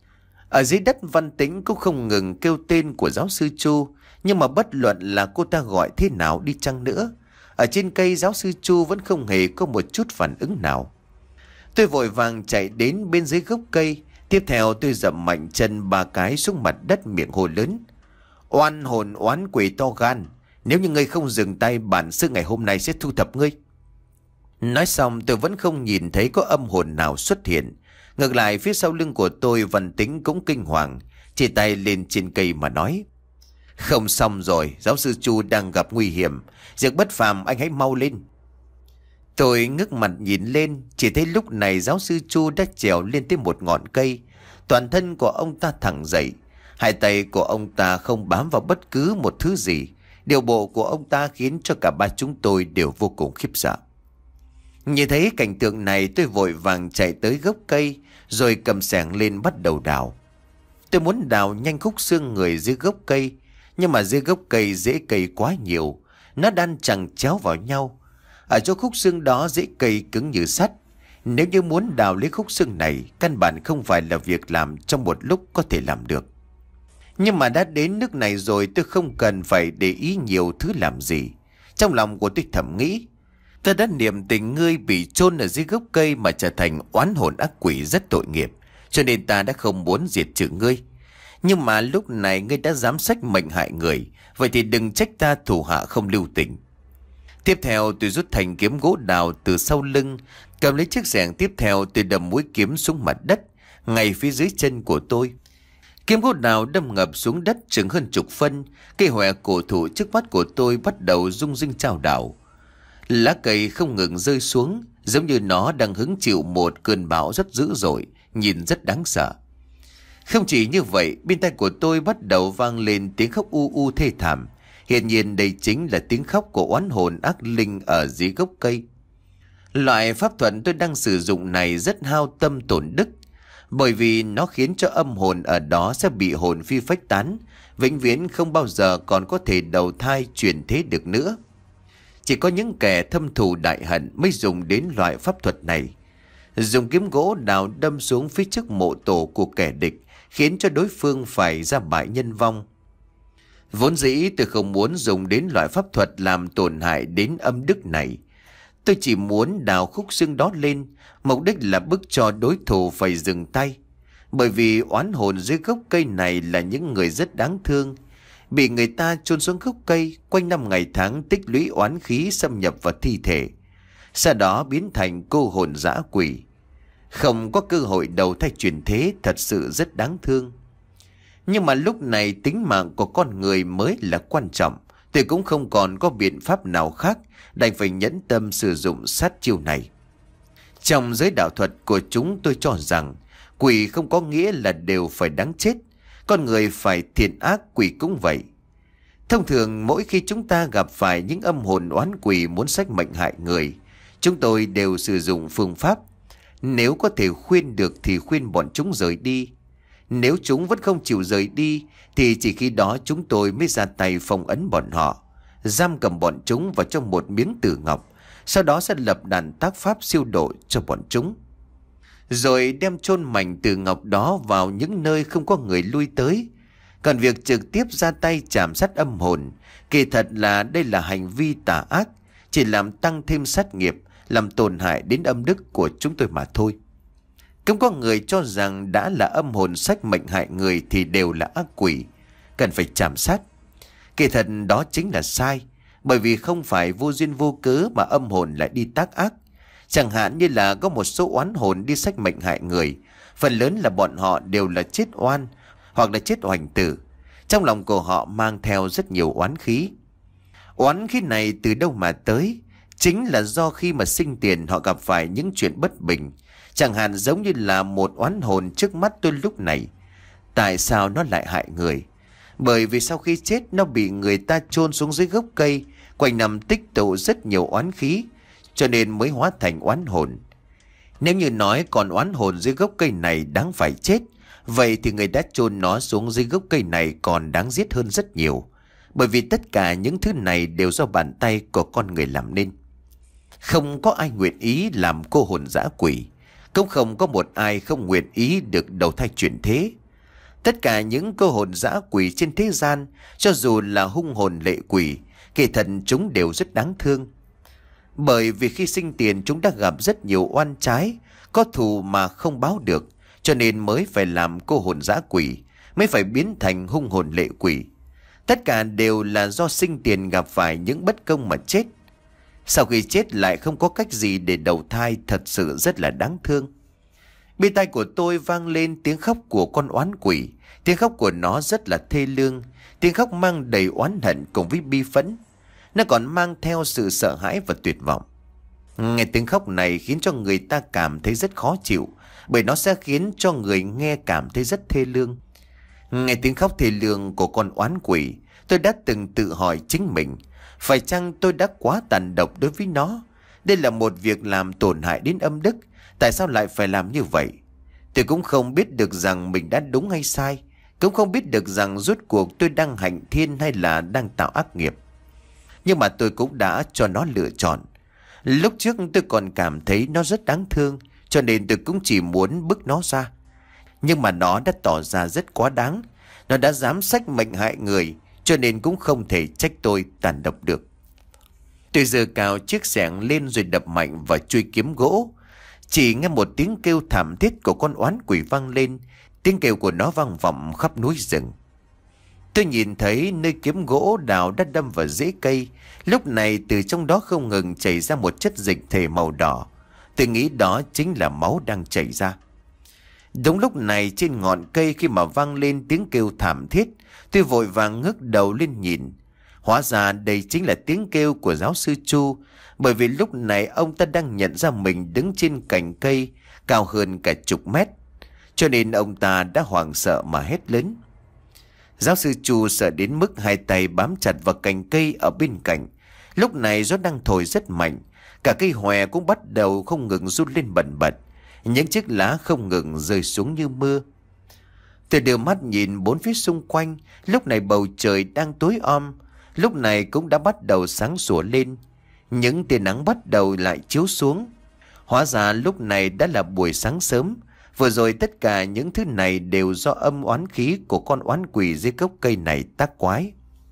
Ở dưới đất, Văn Tĩnh cũng không ngừng kêu tên của giáo sư Chu. Nhưng mà bất luận là cô ta gọi thế nào đi chăng nữa, ở trên cây giáo sư Chu vẫn không hề có một chút phản ứng nào. Tôi vội vàng chạy đến bên dưới gốc cây. Tiếp theo tôi dậm mạnh chân ba cái xuống mặt đất, miệng hô lớn: oan hồn oán quỷ to gan, nếu như ngươi không dừng tay, bản sư ngày hôm nay sẽ thu thập ngươi. Nói xong tôi vẫn không nhìn thấy có âm hồn nào xuất hiện. Ngược lại phía sau lưng của tôi, Văn Tĩnh cũng kinh hoàng, chỉ tay lên trên cây mà nói: không xong rồi, giáo sư Chu đang gặp nguy hiểm. Diệp Bất Phàm, anh hãy mau lên. Tôi ngước mặt nhìn lên, chỉ thấy lúc này giáo sư Chu đã trèo lên tới một ngọn cây. Toàn thân của ông ta thẳng dậy, hai tay của ông ta không bám vào bất cứ một thứ gì. Điều bộ của ông ta khiến cho cả ba chúng tôi đều vô cùng khiếp sợ. Nhìn thấy cảnh tượng này, tôi vội vàng chạy tới gốc cây, rồi cầm xẻng lên bắt đầu đào. Tôi muốn đào nhanh khúc xương người dưới gốc cây, nhưng mà dưới gốc cây rễ cây quá nhiều, nó đan chằng chéo vào nhau. Ở chỗ khúc xương đó rễ cây cứng như sắt. Nếu như muốn đào lấy khúc xương này, căn bản không phải là việc làm trong một lúc có thể làm được. Nhưng mà đã đến nước này rồi, tôi không cần phải để ý nhiều thứ làm gì. Trong lòng của tôi thầm nghĩ, ta đã niệm tình ngươi bị chôn ở dưới gốc cây mà trở thành oán hồn ác quỷ rất tội nghiệp, cho nên ta đã không muốn diệt trừ ngươi. Nhưng mà lúc này ngươi đã dám xách mệnh hại người, vậy thì đừng trách ta thủ hạ không lưu tình. Tiếp theo tôi rút thanh kiếm gỗ đào từ sau lưng, cầm lấy chiếc xẻng. Tiếp theo tôi đâm mũi kiếm xuống mặt đất, ngay phía dưới chân của tôi. Kiếm gỗ đào đâm ngập xuống đất chừng hơn chục phân. Cây hòe cổ thụ trước mắt của tôi bắt đầu rung rinh chao đảo. Lá cây không ngừng rơi xuống, giống như nó đang hứng chịu một cơn bão rất dữ dội, nhìn rất đáng sợ. Không chỉ như vậy, bên tai của tôi bắt đầu vang lên tiếng khóc u u thê thảm. Hiển nhiên đây chính là tiếng khóc của oán hồn ác linh ở dưới gốc cây. Loại pháp thuật tôi đang sử dụng này rất hao tâm tổn đức. Bởi vì nó khiến cho âm hồn ở đó sẽ bị hồn phi phách tán, vĩnh viễn không bao giờ còn có thể đầu thai chuyển thế được nữa. Chỉ có những kẻ thâm thù đại hận mới dùng đến loại pháp thuật này. Dùng kiếm gỗ đào đâm xuống phía trước mộ tổ của kẻ địch, khiến cho đối phương phải ra bại nhân vong. Vốn dĩ tôi không muốn dùng đến loại pháp thuật làm tổn hại đến âm đức này. Tôi chỉ muốn đào khúc xương đó lên, mục đích là bức cho đối thủ phải dừng tay. Bởi vì oán hồn dưới gốc cây này là những người rất đáng thương, bị người ta chôn xuống gốc cây, quanh năm ngày tháng tích lũy oán khí xâm nhập vào thi thể, sau đó biến thành cô hồn dã quỷ. Không có cơ hội đầu thai chuyển thế, thật sự rất đáng thương. Nhưng mà lúc này tính mạng của con người mới là quan trọng. Tôi cũng không còn có biện pháp nào khác, đành phải nhẫn tâm sử dụng sát chiêu này. Trong giới đạo thuật của chúng tôi cho rằng quỷ không có nghĩa là đều phải đáng chết. Con người phải thiện ác, quỷ cũng vậy. Thông thường mỗi khi chúng ta gặp phải những âm hồn oán quỷ muốn xách mệnh hại người, chúng tôi đều sử dụng phương pháp. Nếu có thể khuyên được thì khuyên bọn chúng rời đi. Nếu chúng vẫn không chịu rời đi thì chỉ khi đó chúng tôi mới ra tay phong ấn bọn họ, giam cầm bọn chúng vào trong một miếng tử ngọc, sau đó sẽ lập đàn tác pháp siêu độ cho bọn chúng, rồi đem chôn mảnh tử ngọc đó vào những nơi không có người lui tới. Còn việc trực tiếp ra tay chạm sát âm hồn, kỳ thật là đây là hành vi tà ác, chỉ làm tăng thêm sát nghiệp, làm tổn hại đến âm đức của chúng tôi mà thôi. Cũng có người cho rằng đã là âm hồn xách mệnh hại người thì đều là ác quỷ, cần phải chạm sát. Kỳ thật đó chính là sai, bởi vì không phải vô duyên vô cớ mà âm hồn lại đi tác ác. Chẳng hạn như là có một số oán hồn đi xách mệnh hại người, phần lớn là bọn họ đều là chết oan hoặc là chết oành tử. Trong lòng của họ mang theo rất nhiều oán khí. Oán khí này từ đâu mà tới? Chính là do khi mà sinh tiền họ gặp phải những chuyện bất bình. Chẳng hạn giống như là một oán hồn trước mắt tôi lúc này. Tại sao nó lại hại người? Bởi vì sau khi chết nó bị người ta chôn xuống dưới gốc cây, quanh năm tích tụ rất nhiều oán khí, cho nên mới hóa thành oán hồn. Nếu như nói còn oán hồn dưới gốc cây này đáng phải chết, vậy thì người đã chôn nó xuống dưới gốc cây này còn đáng giết hơn rất nhiều. Bởi vì tất cả những thứ này đều do bàn tay của con người làm nên. Không có ai nguyện ý làm cô hồn dã quỷ, cũng không có một ai không nguyện ý được đầu thai chuyển thế. Tất cả những cô hồn dã quỷ trên thế gian, cho dù là hung hồn lệ quỷ, kỳ thật chúng đều rất đáng thương. Bởi vì khi sinh tiền chúng đã gặp rất nhiều oan trái, có thù mà không báo được, cho nên mới phải làm cô hồn dã quỷ, mới phải biến thành hung hồn lệ quỷ. Tất cả đều là do sinh tiền gặp phải những bất công mà chết. Sau khi chết lại không có cách gì để đầu thai, thật sự rất là đáng thương. Bên tai của tôi vang lên tiếng khóc của con oán quỷ. Tiếng khóc của nó rất là thê lương, tiếng khóc mang đầy oán hận cùng với bi phẫn. Nó còn mang theo sự sợ hãi và tuyệt vọng. Nghe tiếng khóc này khiến cho người ta cảm thấy rất khó chịu, bởi nó sẽ khiến cho người nghe cảm thấy rất thê lương. Nghe tiếng khóc thê lương của con oán quỷ, tôi đã từng tự hỏi chính mình, phải chăng tôi đã quá tàn độc đối với nó? Đây là một việc làm tổn hại đến âm đức, tại sao lại phải làm như vậy? Tôi cũng không biết được rằng mình đã đúng hay sai, cũng không biết được rằng rốt cuộc tôi đang hành thiên hay là đang tạo ác nghiệp. Nhưng mà tôi cũng đã cho nó lựa chọn. Lúc trước tôi còn cảm thấy nó rất đáng thương, cho nên tôi cũng chỉ muốn bức nó ra. Nhưng mà nó đã tỏ ra rất quá đáng. Nó đã dám xách mệnh hại người, cho nên cũng không thể trách tôi tàn độc được. Tôi giơ cao chiếc xẻng lên rồi đập mạnh vào chuôi kiếm gỗ. Chỉ nghe một tiếng kêu thảm thiết của con oán quỷ vang lên. Tiếng kêu của nó vang vọng khắp núi rừng. Tôi nhìn thấy nơi kiếm gỗ đào đã đâm vào rễ cây. Lúc này từ trong đó không ngừng chảy ra một chất dịch thể màu đỏ. Tôi nghĩ đó chính là máu đang chảy ra. Đúng lúc này trên ngọn cây khi mà vang lên tiếng kêu thảm thiết, tôi vội vàng ngước đầu lên nhìn. Hóa ra đây chính là tiếng kêu của giáo sư Chu, bởi vì lúc này ông ta đang nhận ra mình đứng trên cành cây cao hơn cả chục mét. Cho nên ông ta đã hoảng sợ mà hét lớn. Giáo sư Chu sợ đến mức hai tay bám chặt vào cành cây ở bên cạnh. Lúc này gió đang thổi rất mạnh, cả cây hòe cũng bắt đầu không ngừng run lên bần bật. những chiếc lá không ngừng rơi xuống như mưa. Tôi đưa mắt nhìn bốn phía xung quanh, lúc này bầu trời đang tối om, lúc này cũng đã bắt đầu sáng sủa lên. Những tia nắng bắt đầu lại chiếu xuống. Hóa ra lúc này đã là buổi sáng sớm. Vừa rồi tất cả những thứ này đều do âm oán khí của con oán quỷ dưới gốc cây này tác quái.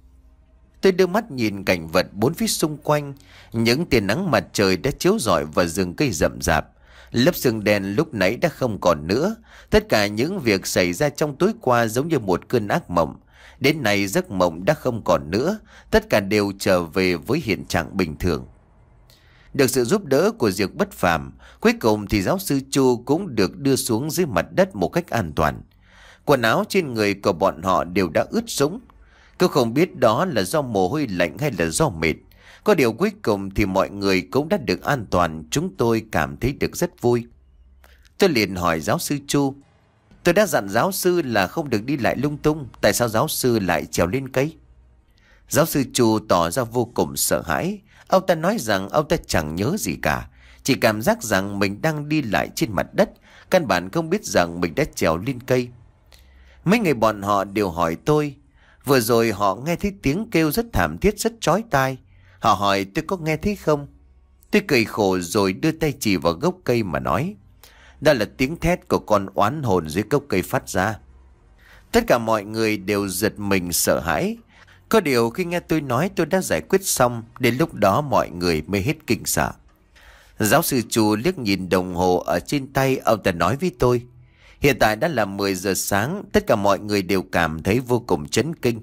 Tôi đưa mắt nhìn cảnh vật bốn phía xung quanh. Những tia nắng mặt trời đã chiếu rọi vào rừng cây rậm rạp. Lớp sương đen lúc nãy đã không còn nữa. Tất cả những việc xảy ra trong tối qua giống như một cơn ác mộng. Đến nay giấc mộng đã không còn nữa. Tất cả đều trở về với hiện trạng bình thường. Được sự giúp đỡ của Diệp Bất Phàm, cuối cùng thì giáo sư Chu cũng được đưa xuống dưới mặt đất một cách an toàn. Quần áo trên người của bọn họ đều đã ướt sũng. Tôi không biết đó là do mồ hôi lạnh hay là do mệt. Có điều cuối cùng thì mọi người cũng đã được an toàn, chúng tôi cảm thấy được rất vui. Tôi liền hỏi giáo sư Chu, tôi đã dặn giáo sư là không được đi lại lung tung, tại sao giáo sư lại trèo lên cây? Giáo sư Chu tỏ ra vô cùng sợ hãi. Ông ta nói rằng ông ta chẳng nhớ gì cả, chỉ cảm giác rằng mình đang đi lại trên mặt đất, căn bản không biết rằng mình đã trèo lên cây. Mấy người bọn họ đều hỏi tôi. Vừa rồi họ nghe thấy tiếng kêu rất thảm thiết, rất chói tai. Họ hỏi tôi có nghe thấy không. Tôi cười khổ rồi đưa tay chỉ vào gốc cây mà nói, đó là tiếng thét của con oán hồn dưới gốc cây phát ra. Tất cả mọi người đều giật mình sợ hãi. Có điều khi nghe tôi nói tôi đã giải quyết xong, đến lúc đó mọi người mới hết kinh sợ. Giáo sư Chu liếc nhìn đồng hồ ở trên tay, ông ta nói với tôi, hiện tại đã là mười giờ sáng, tất cả mọi người đều cảm thấy vô cùng chấn kinh.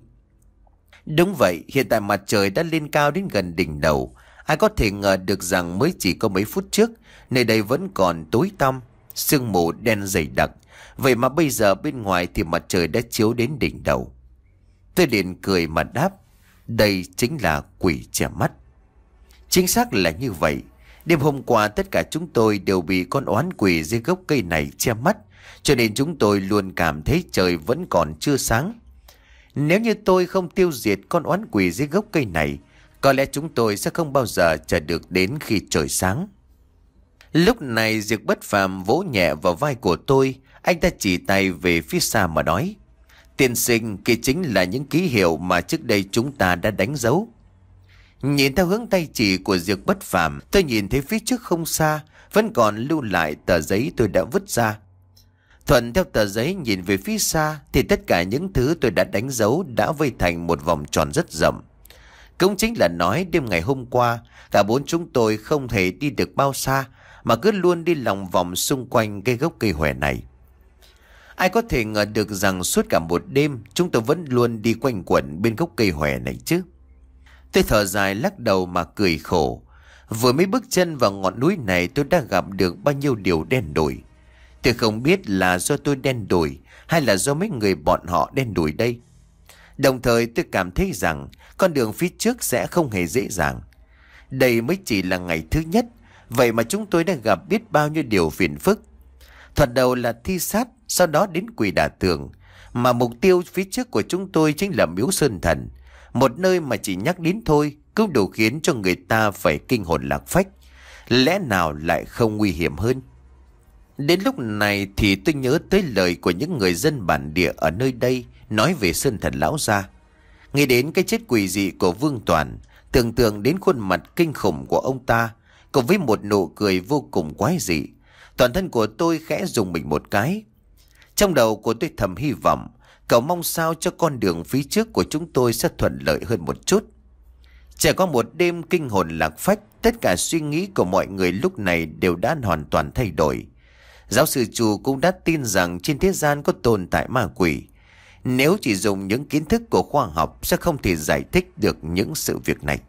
Đúng vậy, hiện tại mặt trời đã lên cao đến gần đỉnh đầu. Ai có thể ngờ được rằng mới chỉ có mấy phút trước, nơi đây vẫn còn tối tăm, sương mù đen dày đặc. Vậy mà bây giờ bên ngoài thì mặt trời đã chiếu đến đỉnh đầu. Tôi liền cười mà đáp, đây chính là quỷ che mắt. Chính xác là như vậy. Đêm hôm qua tất cả chúng tôi đều bị con oán quỷ dưới gốc cây này che mắt, cho nên chúng tôi luôn cảm thấy trời vẫn còn chưa sáng. Nếu như tôi không tiêu diệt con oán quỷ dưới gốc cây này, có lẽ chúng tôi sẽ không bao giờ chờ được đến khi trời sáng. Lúc này Diệp Bất Phàm vỗ nhẹ vào vai của tôi, anh ta chỉ tay về phía xa mà nói, tiên sinh, kia chính là những ký hiệu mà trước đây chúng ta đã đánh dấu. Nhìn theo hướng tay chỉ của Diệp Bất Phàm, tôi nhìn thấy phía trước không xa vẫn còn lưu lại tờ giấy tôi đã vứt ra. Thuận theo tờ giấy nhìn về phía xa thì tất cả những thứ tôi đã đánh dấu đã vây thành một vòng tròn rất rộng. Cũng chính là nói đêm ngày hôm qua, cả bốn chúng tôi không hề đi được bao xa mà cứ luôn đi lòng vòng xung quanh cây gốc cây hòe này. Ai có thể ngờ được rằng suốt cả một đêm chúng tôi vẫn luôn đi quanh quẩn bên gốc cây hòe này chứ. Tôi thở dài lắc đầu mà cười khổ. Vừa mới bước chân vào ngọn núi này tôi đã gặp được bao nhiêu điều đen đủi. Tôi không biết là do tôi đen đủi hay là do mấy người bọn họ đen đủi đây. Đồng thời tôi cảm thấy rằng con đường phía trước sẽ không hề dễ dàng. Đây mới chỉ là ngày thứ nhất, vậy mà chúng tôi đã gặp biết bao nhiêu điều phiền phức. Thoạt đầu là thi sát, sau đó đến quỷ đả tường. Mà mục tiêu phía trước của chúng tôi chính là miếu Sơn Thần. Một nơi mà chỉ nhắc đến thôi cũng đủ khiến cho người ta phải kinh hồn lạc phách. Lẽ nào lại không nguy hiểm hơn? Đến lúc này thì tôi nhớ tới lời của những người dân bản địa ở nơi đây nói về Sơn Thần lão gia. Nghĩ đến cái chết quỷ dị của Vương Toàn, tưởng tượng đến khuôn mặt kinh khủng của ông ta, cùng với một nụ cười vô cùng quái dị, toàn thân của tôi khẽ rùng mình một cái. Trong đầu của tôi thầm hy vọng, cầu mong sao cho con đường phía trước của chúng tôi sẽ thuận lợi hơn một chút. Trải qua một đêm kinh hồn lạc phách, tất cả suy nghĩ của mọi người lúc này đều đã hoàn toàn thay đổi. Giáo sư Chu cũng đã tin rằng trên thế gian có tồn tại ma quỷ. Nếu chỉ dùng những kiến thức của khoa học sẽ không thể giải thích được những sự việc này.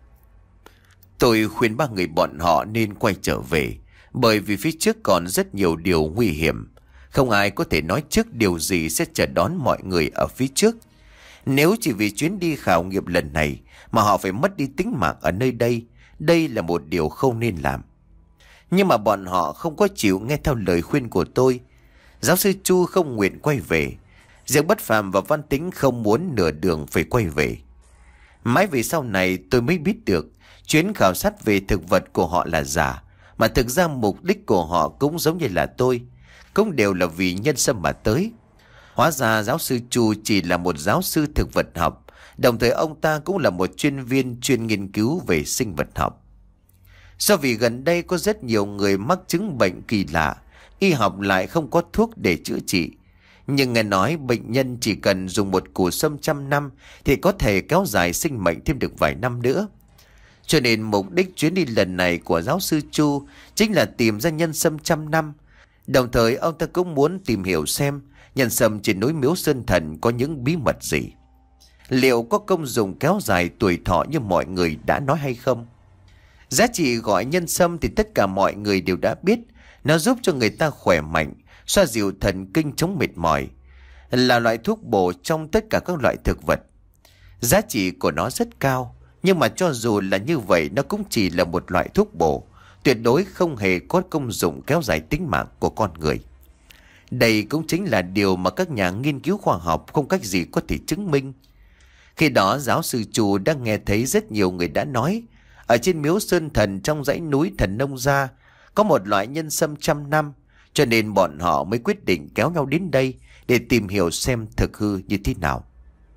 Tôi khuyên ba người bọn họ nên quay trở về, bởi vì phía trước còn rất nhiều điều nguy hiểm. Không ai có thể nói trước điều gì sẽ chờ đón mọi người ở phía trước. Nếu chỉ vì chuyến đi khảo nghiệm lần này mà họ phải mất đi tính mạng ở nơi đây, đây là một điều không nên làm. Nhưng mà bọn họ không có chịu nghe theo lời khuyên của tôi. Giáo sư Chu không nguyện quay về. Diệp Bất Phàm và Văn Tĩnh không muốn nửa đường phải quay về. Mãi về sau này tôi mới biết được chuyến khảo sát về thực vật của họ là giả, mà thực ra mục đích của họ cũng giống như là tôi. cũng đều là vì nhân sâm mà tới. Hóa ra giáo sư Chu chỉ là một giáo sư thực vật học, đồng thời ông ta cũng là một chuyên viên chuyên nghiên cứu về sinh vật học. Do vì gần đây có rất nhiều người mắc chứng bệnh kỳ lạ, y học lại không có thuốc để chữa trị. Nhưng nghe nói bệnh nhân chỉ cần dùng một củ sâm trăm năm thì có thể kéo dài sinh mệnh thêm được vài năm nữa. Cho nên mục đích chuyến đi lần này của giáo sư Chu chính là tìm ra nhân sâm trăm năm. Đồng thời ông ta cũng muốn tìm hiểu xem nhân sâm trên núi Miếu Sơn Thần có những bí mật gì. Liệu có công dụng kéo dài tuổi thọ như mọi người đã nói hay không? Giá trị gọi nhân sâm thì tất cả mọi người đều đã biết. Nó giúp cho người ta khỏe mạnh, xoa dịu thần kinh chống mệt mỏi, là loại thuốc bổ trong tất cả các loại thực vật. Giá trị của nó rất cao, nhưng mà cho dù là như vậy nó cũng chỉ là một loại thuốc bổ, tuyệt đối không hề có công dụng kéo dài tính mạng của con người. Đây cũng chính là điều mà các nhà nghiên cứu khoa học không cách gì có thể chứng minh. Khi đó giáo sư Chu đã nghe thấy rất nhiều người đã nói, ở trên Miếu Sơn Thần trong dãy núi Thần Nông Gia có một loại nhân sâm trăm năm, cho nên bọn họ mới quyết định kéo nhau đến đây để tìm hiểu xem thực hư như thế nào.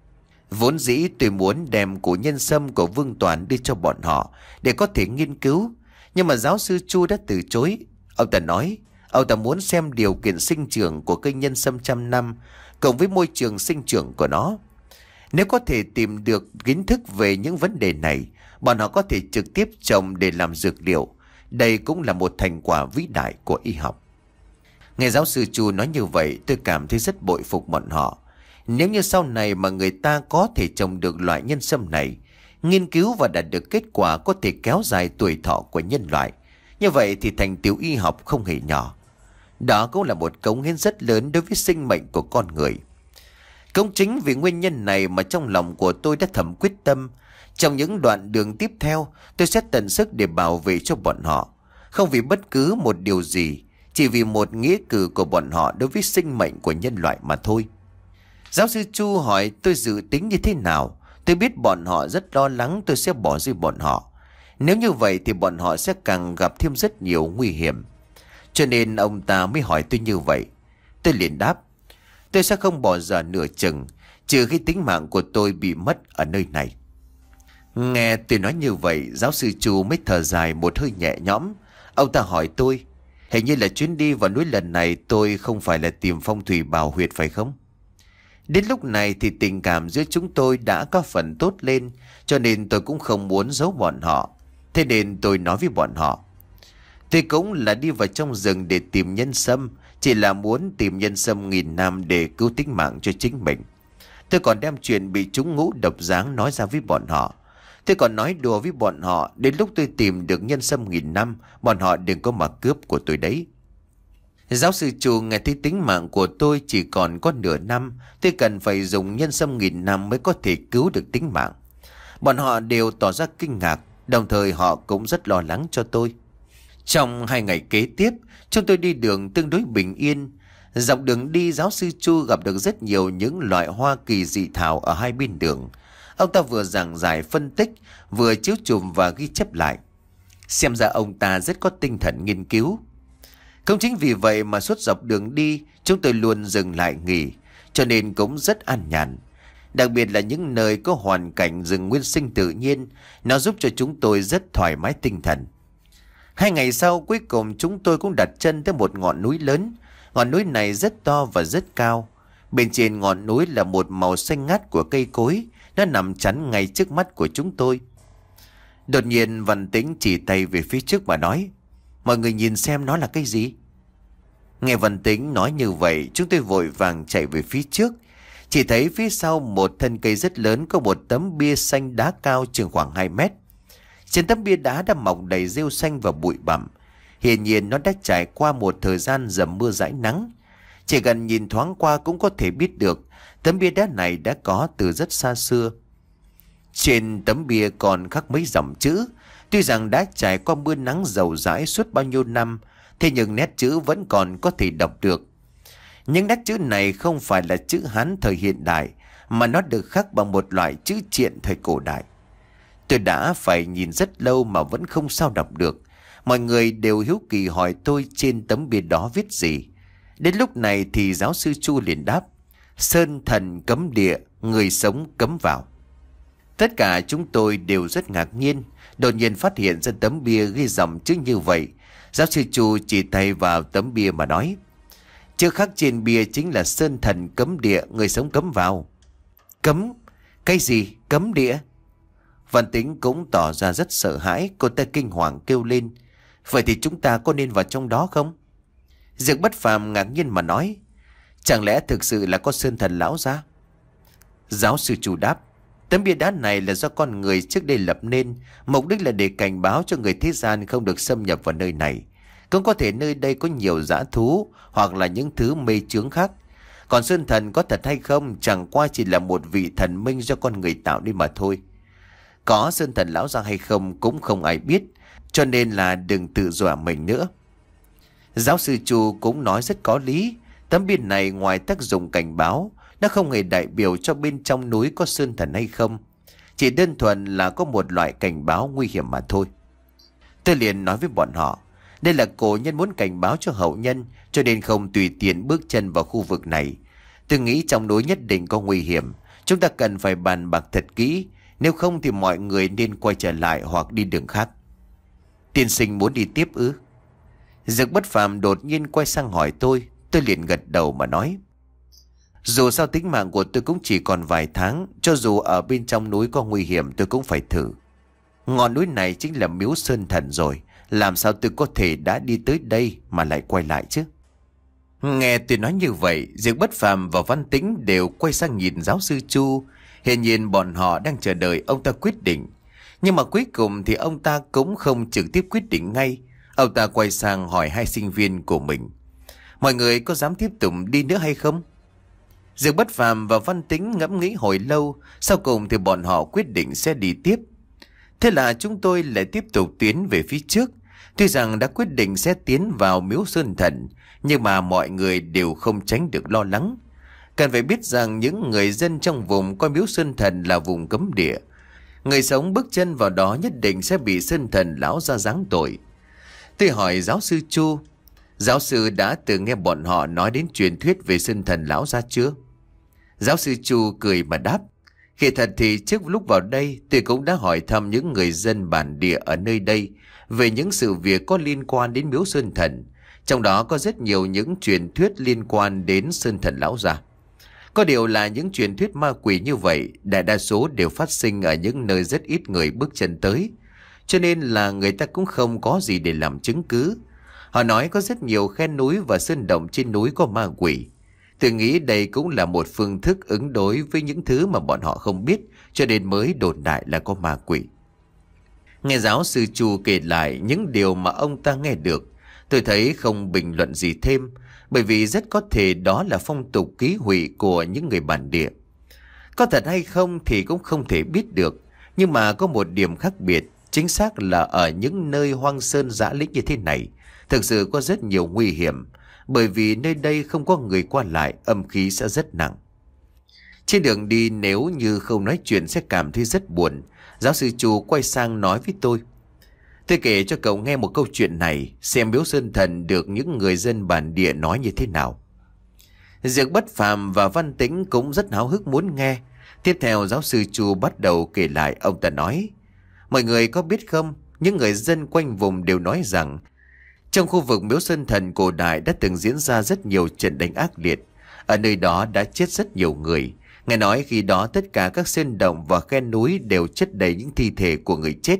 Vốn dĩ tôi muốn đem củ nhân sâm của Vương Toàn đưa cho bọn họ để có thể nghiên cứu, nhưng mà giáo sư Chu đã từ chối. Ông ta nói ông ta muốn xem điều kiện sinh trưởng của cây nhân sâm trăm năm cộng với môi trường sinh trưởng của nó. Nếu có thể tìm được kiến thức về những vấn đề này, bọn họ có thể trực tiếp trồng để làm dược liệu. Đây cũng là một thành quả vĩ đại của y học. Nghe giáo sư Chu nói như vậy, tôi cảm thấy rất bội phục bọn họ. Nếu như sau này mà người ta có thể trồng được loại nhân sâm này, nghiên cứu và đạt được kết quả có thể kéo dài tuổi thọ của nhân loại, như vậy thì thành tựu y học không hề nhỏ. Đó cũng là một cống hiến rất lớn đối với sinh mệnh của con người. Cũng chính vì nguyên nhân này mà trong lòng của tôi đã thầm quyết tâm, trong những đoạn đường tiếp theo tôi sẽ tận sức để bảo vệ cho bọn họ. Không vì bất cứ một điều gì, chỉ vì một nghĩa cử của bọn họ đối với sinh mệnh của nhân loại mà thôi. Giáo sư Chu hỏi tôi dự tính như thế nào. Tôi biết bọn họ rất lo lắng tôi sẽ bỏ rơi bọn họ. Nếu như vậy thì bọn họ sẽ càng gặp thêm rất nhiều nguy hiểm. Cho nên ông ta mới hỏi tôi như vậy. Tôi liền đáp, tôi sẽ không bỏ giờ nửa chừng, trừ khi tính mạng của tôi bị mất ở nơi này. Nghe tôi nói như vậy, giáo sư Chu mới thở dài một hơi nhẹ nhõm. Ông ta hỏi tôi, hình như là chuyến đi vào núi lần này tôi không phải là tìm phong thủy bảo huyệt phải không? Đến lúc này thì tình cảm giữa chúng tôi đã có phần tốt lên, cho nên tôi cũng không muốn giấu bọn họ. Thế nên tôi nói với bọn họ, tôi cũng là đi vào trong rừng để tìm nhân sâm, chỉ là muốn tìm nhân sâm nghìn năm để cứu tính mạng cho chính mình. Tôi còn đem chuyện bị chúng ngũ độc giáng nói ra với bọn họ. Tôi còn nói đùa với bọn họ, đến lúc tôi tìm được nhân sâm nghìn năm, bọn họ đừng có mà cướp của tôi đấy. Giáo sư Chu nghe thấy tính mạng của tôi chỉ còn có nửa năm, tôi cần phải dùng nhân sâm nghìn năm mới có thể cứu được tính mạng. Bọn họ đều tỏ ra kinh ngạc, đồng thời họ cũng rất lo lắng cho tôi. Trong hai ngày kế tiếp, chúng tôi đi đường tương đối bình yên. Dọc đường đi, giáo sư Chu gặp được rất nhiều những loại hoa kỳ dị thảo ở hai bên đường. Ông ta vừa giảng giải phân tích, vừa chiếu chùm và ghi chép lại. Xem ra ông ta rất có tinh thần nghiên cứu. Không chính vì vậy mà suốt dọc đường đi, chúng tôi luôn dừng lại nghỉ, cho nên cũng rất an nhàn. Đặc biệt là những nơi có hoàn cảnh rừng nguyên sinh tự nhiên, nó giúp cho chúng tôi rất thoải mái tinh thần. Hai ngày sau, cuối cùng chúng tôi cũng đặt chân tới một ngọn núi lớn. Ngọn núi này rất to và rất cao. Bên trên ngọn núi là một màu xanh ngắt của cây cối, nó nằm chắn ngay trước mắt của chúng tôi. Đột nhiên Văn Tĩnh chỉ tay về phía trước mà nói, mọi người nhìn xem nó là cái gì. Nghe Văn Tĩnh nói như vậy, chúng tôi vội vàng chạy về phía trước. Chỉ thấy phía sau một thân cây rất lớn có một tấm bia xanh đá cao chừng khoảng hai mét. Trên tấm bia đá đã mọc đầy rêu xanh và bụi bặm. Hiển nhiên nó đã trải qua một thời gian dầm mưa rãi nắng. Chỉ cần nhìn thoáng qua cũng có thể biết được tấm bia đá này đã có từ rất xa xưa. Trên tấm bia còn khắc mấy dòng chữ. Tuy rằng đã trải qua mưa nắng dầu dãi suốt bao nhiêu năm, thế nhưng nét chữ vẫn còn có thể đọc được. Những nét chữ này không phải là chữ Hán thời hiện đại, mà nó được khắc bằng một loại chữ Triện thời cổ đại. Tôi đã phải nhìn rất lâu mà vẫn không sao đọc được. Mọi người đều hiếu kỳ hỏi tôi trên tấm bia đó viết gì. Đến lúc này thì giáo sư Chu liền đáp: Sơn thần cấm địa, người sống cấm vào. Tất cả chúng tôi đều rất ngạc nhiên, đột nhiên phát hiện ra tấm bia ghi dòng chữ như vậy. Giáo sư Chu chỉ tay vào tấm bia mà nói: chữ khắc trên bia chính là Sơn thần cấm địa, người sống cấm vào. Cấm? Cái gì? Cấm địa? Văn Tĩnh cũng tỏ ra rất sợ hãi, cô ta kinh hoàng kêu lên: vậy thì chúng ta có nên vào trong đó không? Diệp Bất Phàm ngạc nhiên mà nói: chẳng lẽ thực sự là có Sơn thần lão gia? Giáo sư Chu đáp: tấm bia đá này là do con người trước đây lập nên, mục đích là để cảnh báo cho người thế gian không được xâm nhập vào nơi này. Cũng có thể nơi đây có nhiều dã thú hoặc là những thứ mê chướng khác. Còn Sơn thần có thật hay không chẳng qua chỉ là một vị thần minh do con người tạo nên mà thôi. Có Sơn thần lão gia hay không cũng không ai biết, cho nên là đừng tự dọa mình nữa. Giáo sư Chu cũng nói rất có lý. Tấm bia này ngoài tác dụng cảnh báo, nó không hề đại biểu cho bên trong núi có Sơn thần hay không, chỉ đơn thuần là có một loại cảnh báo nguy hiểm mà thôi. Tôi liền nói với bọn họ: đây là cổ nhân muốn cảnh báo cho hậu nhân, cho nên không tùy tiện bước chân vào khu vực này. Tôi nghĩ trong núi nhất định có nguy hiểm, chúng ta cần phải bàn bạc thật kỹ, nếu không thì mọi người nên quay trở lại hoặc đi đường khác. Tiên sinh muốn đi tiếp ư? Dược Bất Phàm đột nhiên quay sang hỏi tôi. Tôi liền gật đầu mà nói: dù sao tính mạng của tôi cũng chỉ còn vài tháng, cho dù ở bên trong núi có nguy hiểm tôi cũng phải thử. Ngọn núi này chính là miếu Sơn thần rồi, làm sao tôi có thể đã đi tới đây mà lại quay lại chứ? Nghe tôi nói như vậy, Diệp Bất Phàm và Văn Tĩnh đều quay sang nhìn giáo sư Chu. Hiển nhiên bọn họ đang chờ đợi ông ta quyết định. Nhưng mà cuối cùng thì ông ta cũng không trực tiếp quyết định ngay. Ông ta quay sang hỏi hai sinh viên của mình: mọi người có dám tiếp tục đi nữa hay không? Diệp Bất Phàm và Văn Tĩnh ngẫm nghĩ hồi lâu, sau cùng thì bọn họ quyết định sẽ đi tiếp. Thế là chúng tôi lại tiếp tục tiến về phía trước. Tuy rằng đã quyết định sẽ tiến vào miếu Sơn thần, nhưng mà mọi người đều không tránh được lo lắng. Cần phải biết rằng những người dân trong vùng coi miếu Sơn thần là vùng cấm địa. Người sống bước chân vào đó nhất định sẽ bị Sơn thần lão ra giáng tội. Tôi hỏi giáo sư Chu: giáo sư đã từng nghe bọn họ nói đến truyền thuyết về Sơn thần lão ra chưa? Giáo sư Chu cười mà đáp: khi thật thì trước lúc vào đây tôi cũng đã hỏi thăm những người dân bản địa ở nơi đây về những sự việc có liên quan đến miếu Sơn thần. Trong đó có rất nhiều những truyền thuyết liên quan đến Sơn thần lão già. Có điều là những truyền thuyết ma quỷ như vậy đại đa số đều phát sinh ở những nơi rất ít người bước chân tới, cho nên là người ta cũng không có gì để làm chứng cứ. Họ nói có rất nhiều khe núi và sơn động trên núi có ma quỷ. Tôi nghĩ đây cũng là một phương thức ứng đối với những thứ mà bọn họ không biết, cho nên mới đồn đại là có ma quỷ. Nghe giáo sư Chu kể lại những điều mà ông ta nghe được, tôi thấy không bình luận gì thêm, bởi vì rất có thể đó là phong tục ký hủy của những người bản địa. Có thật hay không thì cũng không thể biết được, nhưng mà có một điểm khác biệt, chính xác là ở những nơi hoang sơn dã lĩnh như thế này, thực sự có rất nhiều nguy hiểm, bởi vì nơi đây không có người qua lại, âm khí sẽ rất nặng. Trên đường đi nếu như không nói chuyện sẽ cảm thấy rất buồn. Giáo sư Chu quay sang nói với tôi: tôi kể cho cậu nghe một câu chuyện này, xem miếu Sơn thần được những người dân bản địa nói như thế nào. Diệp Bất Phàm và Văn Tĩnh cũng rất háo hức muốn nghe. Tiếp theo giáo sư Chu bắt đầu kể lại. Ông ta nói: mọi người có biết không, những người dân quanh vùng đều nói rằng trong khu vực miếu Sơn thần cổ đại đã từng diễn ra rất nhiều trận đánh ác liệt. Ở nơi đó đã chết rất nhiều người. Nghe nói khi đó tất cả các sơn động và khe núi đều chất đầy những thi thể của người chết.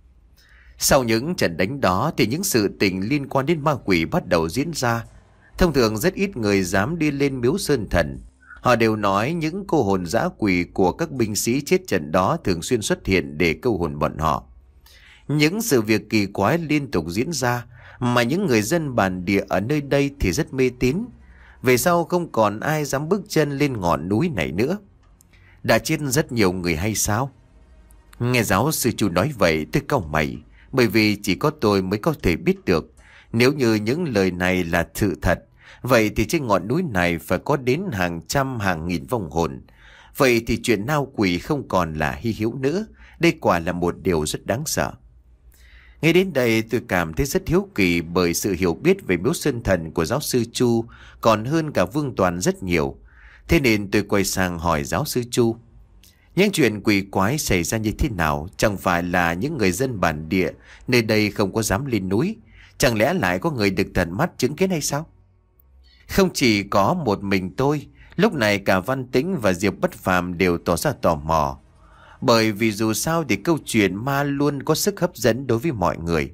Sau những trận đánh đó thì những sự tình liên quan đến ma quỷ bắt đầu diễn ra. Thông thường rất ít người dám đi lên miếu Sơn thần. Họ đều nói những cô hồn dã quỷ của các binh sĩ chết trận đó thường xuyên xuất hiện để câu hồn bọn họ. Những sự việc kỳ quái liên tục diễn ra, mà những người dân bản địa ở nơi đây thì rất mê tín. Về sau không còn ai dám bước chân lên ngọn núi này nữa. Đã chết rất nhiều người hay sao? Nghe giáo sư Chu nói vậy tôi cau mày, bởi vì chỉ có tôi mới có thể biết được. Nếu như những lời này là sự thật, vậy thì trên ngọn núi này phải có đến hàng trăm hàng nghìn vong hồn. Vậy thì chuyện nao quỷ không còn là hy hữu nữa. Đây quả là một điều rất đáng sợ. Ngay đến đây tôi cảm thấy rất hiếu kỳ bởi sự hiểu biết về miếu sơn thần của giáo sư Chu còn hơn cả Vương Toàn rất nhiều. Thế nên tôi quay sang hỏi giáo sư Chu. Những chuyện quỷ quái xảy ra như thế nào? Chẳng phải là những người dân bản địa nơi đây không có dám lên núi? Chẳng lẽ lại có người được tận mắt chứng kiến hay sao? Không chỉ có một mình tôi, lúc này cả Văn Tĩnh và Diệp Bất Phàm đều tỏ ra tò mò. Bởi vì dù sao thì câu chuyện ma luôn có sức hấp dẫn đối với mọi người.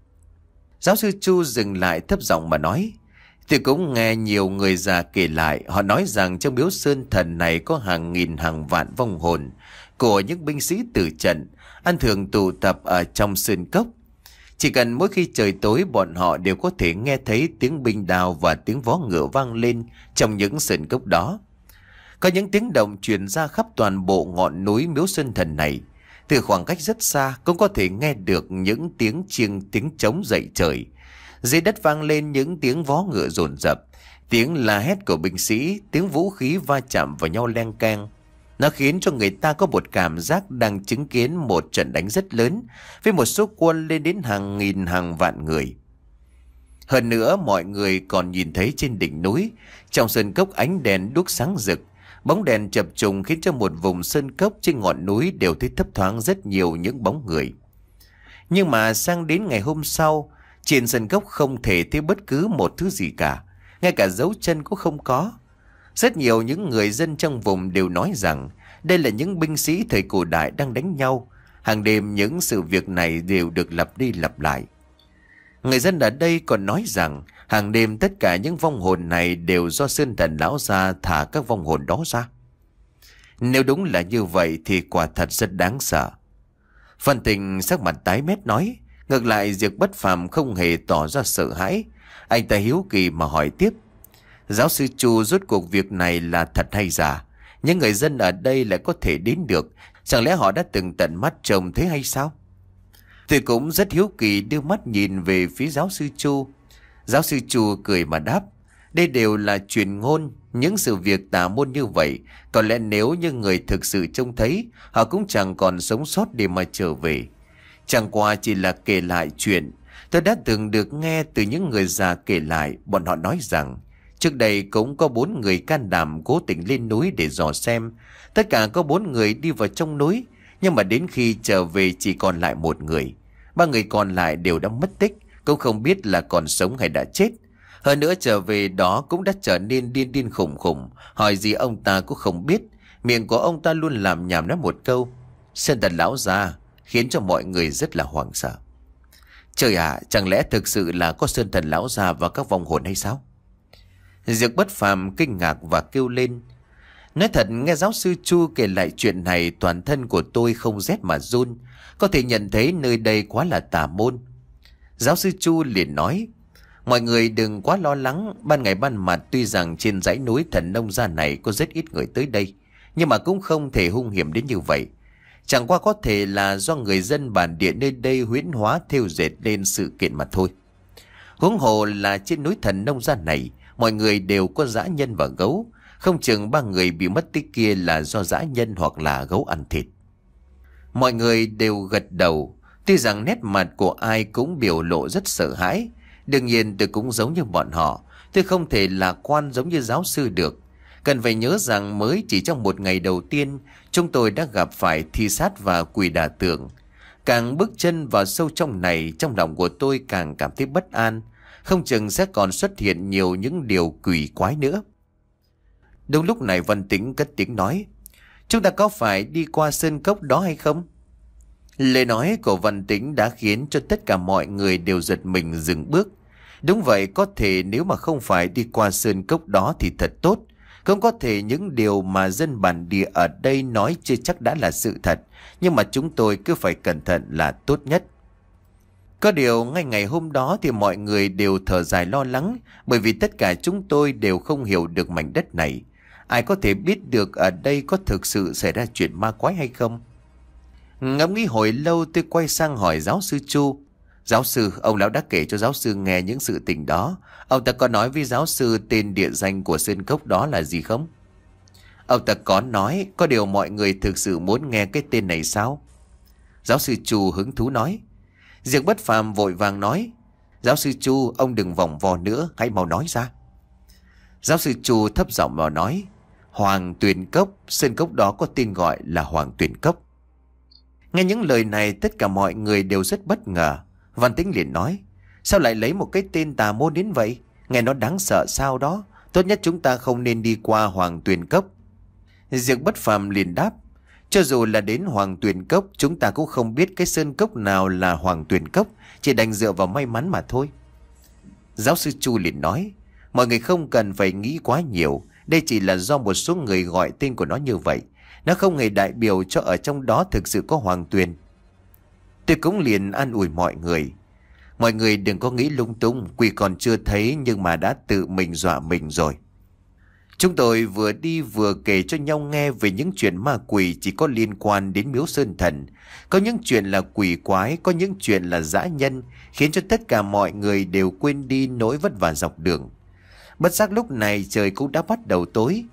Giáo sư Chu dừng lại thấp giọng mà nói. Tôi cũng nghe nhiều người già kể lại. Họ nói rằng trong miếu sơn thần này có hàng nghìn hàng vạn vong hồn của những binh sĩ tử trận ăn thường tụ tập ở trong sơn cốc. Chỉ cần mỗi khi trời tối bọn họ đều có thể nghe thấy tiếng binh đao và tiếng vó ngựa vang lên trong những sơn cốc đó. Có những tiếng động truyền ra khắp toàn bộ ngọn núi miếu sơn thần này. Từ khoảng cách rất xa cũng có thể nghe được những tiếng chiêng tiếng trống dậy trời. Dưới đất vang lên những tiếng vó ngựa dồn dập, tiếng la hét của binh sĩ, tiếng vũ khí va chạm vào nhau leng keng. Nó khiến cho người ta có một cảm giác đang chứng kiến một trận đánh rất lớn với một số quân lên đến hàng nghìn hàng vạn người. Hơn nữa mọi người còn nhìn thấy trên đỉnh núi, trong sơn cốc ánh đèn đuốc sáng rực. Bóng đèn chập trùng khiến cho một vùng sơn cốc trên ngọn núi đều thấy thấp thoáng rất nhiều những bóng người. Nhưng mà sang đến ngày hôm sau, trên sơn cốc không thể thấy bất cứ một thứ gì cả, ngay cả dấu chân cũng không có. Rất nhiều những người dân trong vùng đều nói rằng đây là những binh sĩ thời cổ đại đang đánh nhau. Hàng đêm những sự việc này đều được lặp đi lặp lại. Người dân ở đây còn nói rằng hàng đêm tất cả những vong hồn này đều do sơn thần lão gia thả các vong hồn đó ra. Nếu đúng là như vậy thì quả thật rất đáng sợ. Phân Tình sắc mặt tái mét nói. Ngược lại Diệp Bất Phàm không hề tỏ ra sợ hãi. Anh ta hiếu kỳ mà hỏi tiếp. Giáo sư Chu, rốt cuộc việc này là thật hay giả? Những người dân ở đây lại có thể đến được, chẳng lẽ họ đã từng tận mắt trông thấy hay sao? Tôi cũng rất hiếu kỳ đưa mắt nhìn về phía giáo sư Chu. Giáo sư Chu cười mà đáp. Đây đều là truyền ngôn. Những sự việc tà môn như vậy, có lẽ nếu như người thực sự trông thấy, họ cũng chẳng còn sống sót để mà trở về. Chẳng qua chỉ là kể lại chuyện. Tôi đã từng được nghe từ những người già kể lại. Bọn họ nói rằng trước đây cũng có bốn người can đảm cố tình lên núi để dò xem. Tất cả có bốn người đi vào trong núi, nhưng mà đến khi trở về chỉ còn lại một người. Ba người còn lại đều đã mất tích, cũng không biết là còn sống hay đã chết. Hơn nữa trở về đó cũng đã trở nên điên điên khủng khủng. Hỏi gì ông ta cũng không biết. Miệng của ông ta luôn làm nhảm nói một câu sơn thần lão gia, khiến cho mọi người rất là hoảng sợ. Trời ạ, chẳng lẽ thực sự là có sơn thần lão gia và các vong hồn hay sao? Diệp Bất Phàm kinh ngạc và kêu lên. Nói thật, nghe giáo sư Chu kể lại chuyện này, toàn thân của tôi không rét mà run. Có thể nhận thấy nơi đây quá là tà môn. Giáo sư Chu liền nói. Mọi người đừng quá lo lắng. Ban ngày ban mặt tuy rằng trên dãy núi Thần Nông Gia này có rất ít người tới đây, nhưng mà cũng không thể hung hiểm đến như vậy. Chẳng qua có thể là do người dân bản địa nơi đây huyễn hóa thêu dệt lên sự kiện mà thôi. Huống hồ là trên núi Thần Nông Gia này, mọi người đều có dã nhân và gấu. Không chừng ba người bị mất tích kia là do dã nhân hoặc là gấu ăn thịt. Mọi người đều gật đầu. Tuy rằng nét mặt của ai cũng biểu lộ rất sợ hãi. Đương nhiên tôi cũng giống như bọn họ. Tôi không thể lạc quan giống như giáo sư được. Cần phải nhớ rằng mới chỉ trong một ngày đầu tiên, chúng tôi đã gặp phải thi sát và quỷ đả tưởng. Càng bước chân vào sâu trong này, trong lòng của tôi càng cảm thấy bất an. Không chừng sẽ còn xuất hiện nhiều những điều quỷ quái nữa. Đúng lúc này Văn Tĩnh cất tiếng nói. Chúng ta có phải đi qua sơn cốc đó hay không? Lời nói của Văn Tĩnh đã khiến cho tất cả mọi người đều giật mình dừng bước. Đúng vậy, có thể nếu mà không phải đi qua sơn cốc đó thì thật tốt. Không có thể những điều mà dân bản địa ở đây nói chưa chắc đã là sự thật. Nhưng mà chúng tôi cứ phải cẩn thận là tốt nhất. Có điều ngay ngày hôm đó thì mọi người đều thở dài lo lắng. Bởi vì tất cả chúng tôi đều không hiểu được mảnh đất này. Ai có thể biết được ở đây có thực sự xảy ra chuyện ma quái hay không? Ngẫm nghĩ hồi lâu, tôi quay sang hỏi giáo sư Chu. Giáo sư, ông lão đã kể cho giáo sư nghe những sự tình đó. Ông ta có nói với giáo sư tên địa danh của sơn cốc đó là gì không? Ông ta có nói. Có điều mọi người thực sự muốn nghe cái tên này sao? Giáo sư Chu hứng thú nói. Diệp Bất Phàm vội vàng nói: Giáo sư Chu, ông đừng vòng vo nữa, hãy mau nói ra. Giáo sư Chu thấp giọng mà nói: Hoàng Tuyền Cốc, sơn cốc đó có tên gọi là Hoàng Tuyền Cốc. Nghe những lời này, tất cả mọi người đều rất bất ngờ. Văn Tĩnh liền nói: Sao lại lấy một cái tên tà môn đến vậy? Nghe nó đáng sợ sao đó. Tốt nhất chúng ta không nên đi qua Hoàng Tuyền Cốc. Diệp Bất Phàm liền đáp: Cho dù là đến Hoàng Tuyền Cốc, chúng ta cũng không biết cái sơn cốc nào là Hoàng Tuyền Cốc, chỉ đành dựa vào may mắn mà thôi. Giáo sư Chu liền nói: Mọi người không cần phải nghĩ quá nhiều. Đây chỉ là do một số người gọi tên của nó như vậy. Nó không hề đại biểu cho ở trong đó thực sự có Hoàng Tuyền. Tôi cũng liền an ủi mọi người: Mọi người đừng có nghĩ lung tung. Quỷ còn chưa thấy nhưng mà đã tự mình dọa mình rồi. Chúng tôi vừa đi vừa kể cho nhau nghe về những chuyện ma quỷ chỉ có liên quan đến Miếu Sơn Thần. Có những chuyện là quỷ quái, có những chuyện là dã nhân, khiến cho tất cả mọi người đều quên đi nỗi vất vả dọc đường. Bất giác lúc này trời cũng đã bắt đầu tối.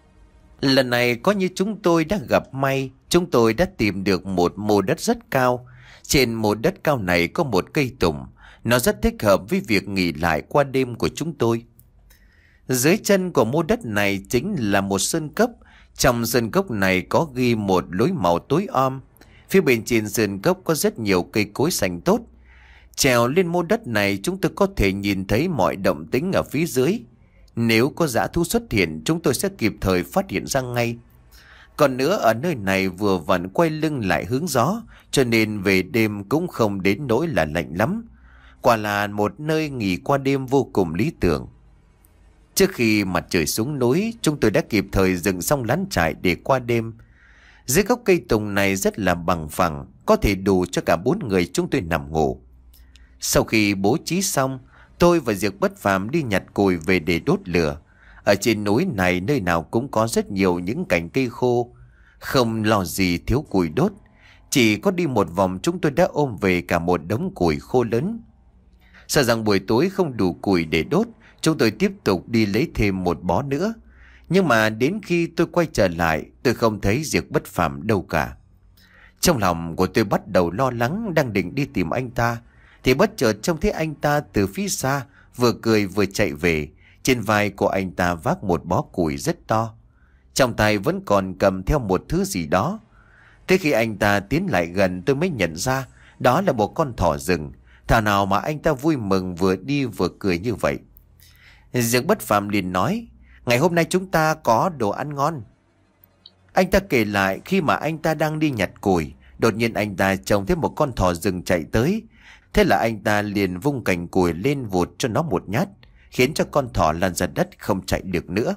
Lần này có như chúng tôi đã gặp may. Chúng tôi đã tìm được một mô đất rất cao. Trên mô đất cao này có một cây tùng. Nó rất thích hợp với việc nghỉ lại qua đêm của chúng tôi. Dưới chân của mô đất này chính là một sơn cốc. Trong sơn cốc này có ghi một lối màu tối om. Phía bên trên sơn cốc có rất nhiều cây cối xanh tốt. Trèo lên mô đất này chúng tôi có thể nhìn thấy mọi động tĩnh ở phía dưới. Nếu có dã thú xuất hiện, chúng tôi sẽ kịp thời phát hiện ra ngay. Còn nữa, ở nơi này vừa vặn quay lưng lại hướng gió, cho nên về đêm cũng không đến nỗi là lạnh lắm. Quả là một nơi nghỉ qua đêm vô cùng lý tưởng. Trước khi mặt trời xuống núi, chúng tôi đã kịp thời dựng xong lán trại để qua đêm. Dưới gốc cây tùng này rất là bằng phẳng, có thể đủ cho cả bốn người chúng tôi nằm ngủ. Sau khi bố trí xong, tôi và Diệp Bất Phàm đi nhặt củi về để đốt lửa. Ở trên núi này nơi nào cũng có rất nhiều những cành cây khô, không lo gì thiếu củi đốt. Chỉ có đi một vòng chúng tôi đã ôm về cả một đống củi khô lớn. Sợ rằng buổi tối không đủ củi để đốt, chúng tôi tiếp tục đi lấy thêm một bó nữa. Nhưng mà đến khi tôi quay trở lại, tôi không thấy Diệp Bất Phàm đâu cả. Trong lòng của tôi bắt đầu lo lắng, đang định đi tìm anh ta thì bất chợt trông thấy anh ta từ phía xa, vừa cười vừa chạy về. Trên vai của anh ta vác một bó củi rất to, trong tay vẫn còn cầm theo một thứ gì đó. Thế khi anh ta tiến lại gần, tôi mới nhận ra đó là một con thỏ rừng. Thảo nào mà anh ta vui mừng vừa đi vừa cười như vậy. Diệp Bất Phàm liền nói: Ngày hôm nay chúng ta có đồ ăn ngon. Anh ta kể lại khi mà anh ta đang đi nhặt củi, đột nhiên anh ta trông thấy một con thỏ rừng chạy tới. Thế là anh ta liền vung cành củi lên vụt cho nó một nhát, khiến cho con thỏ lăn ra đất không chạy được nữa.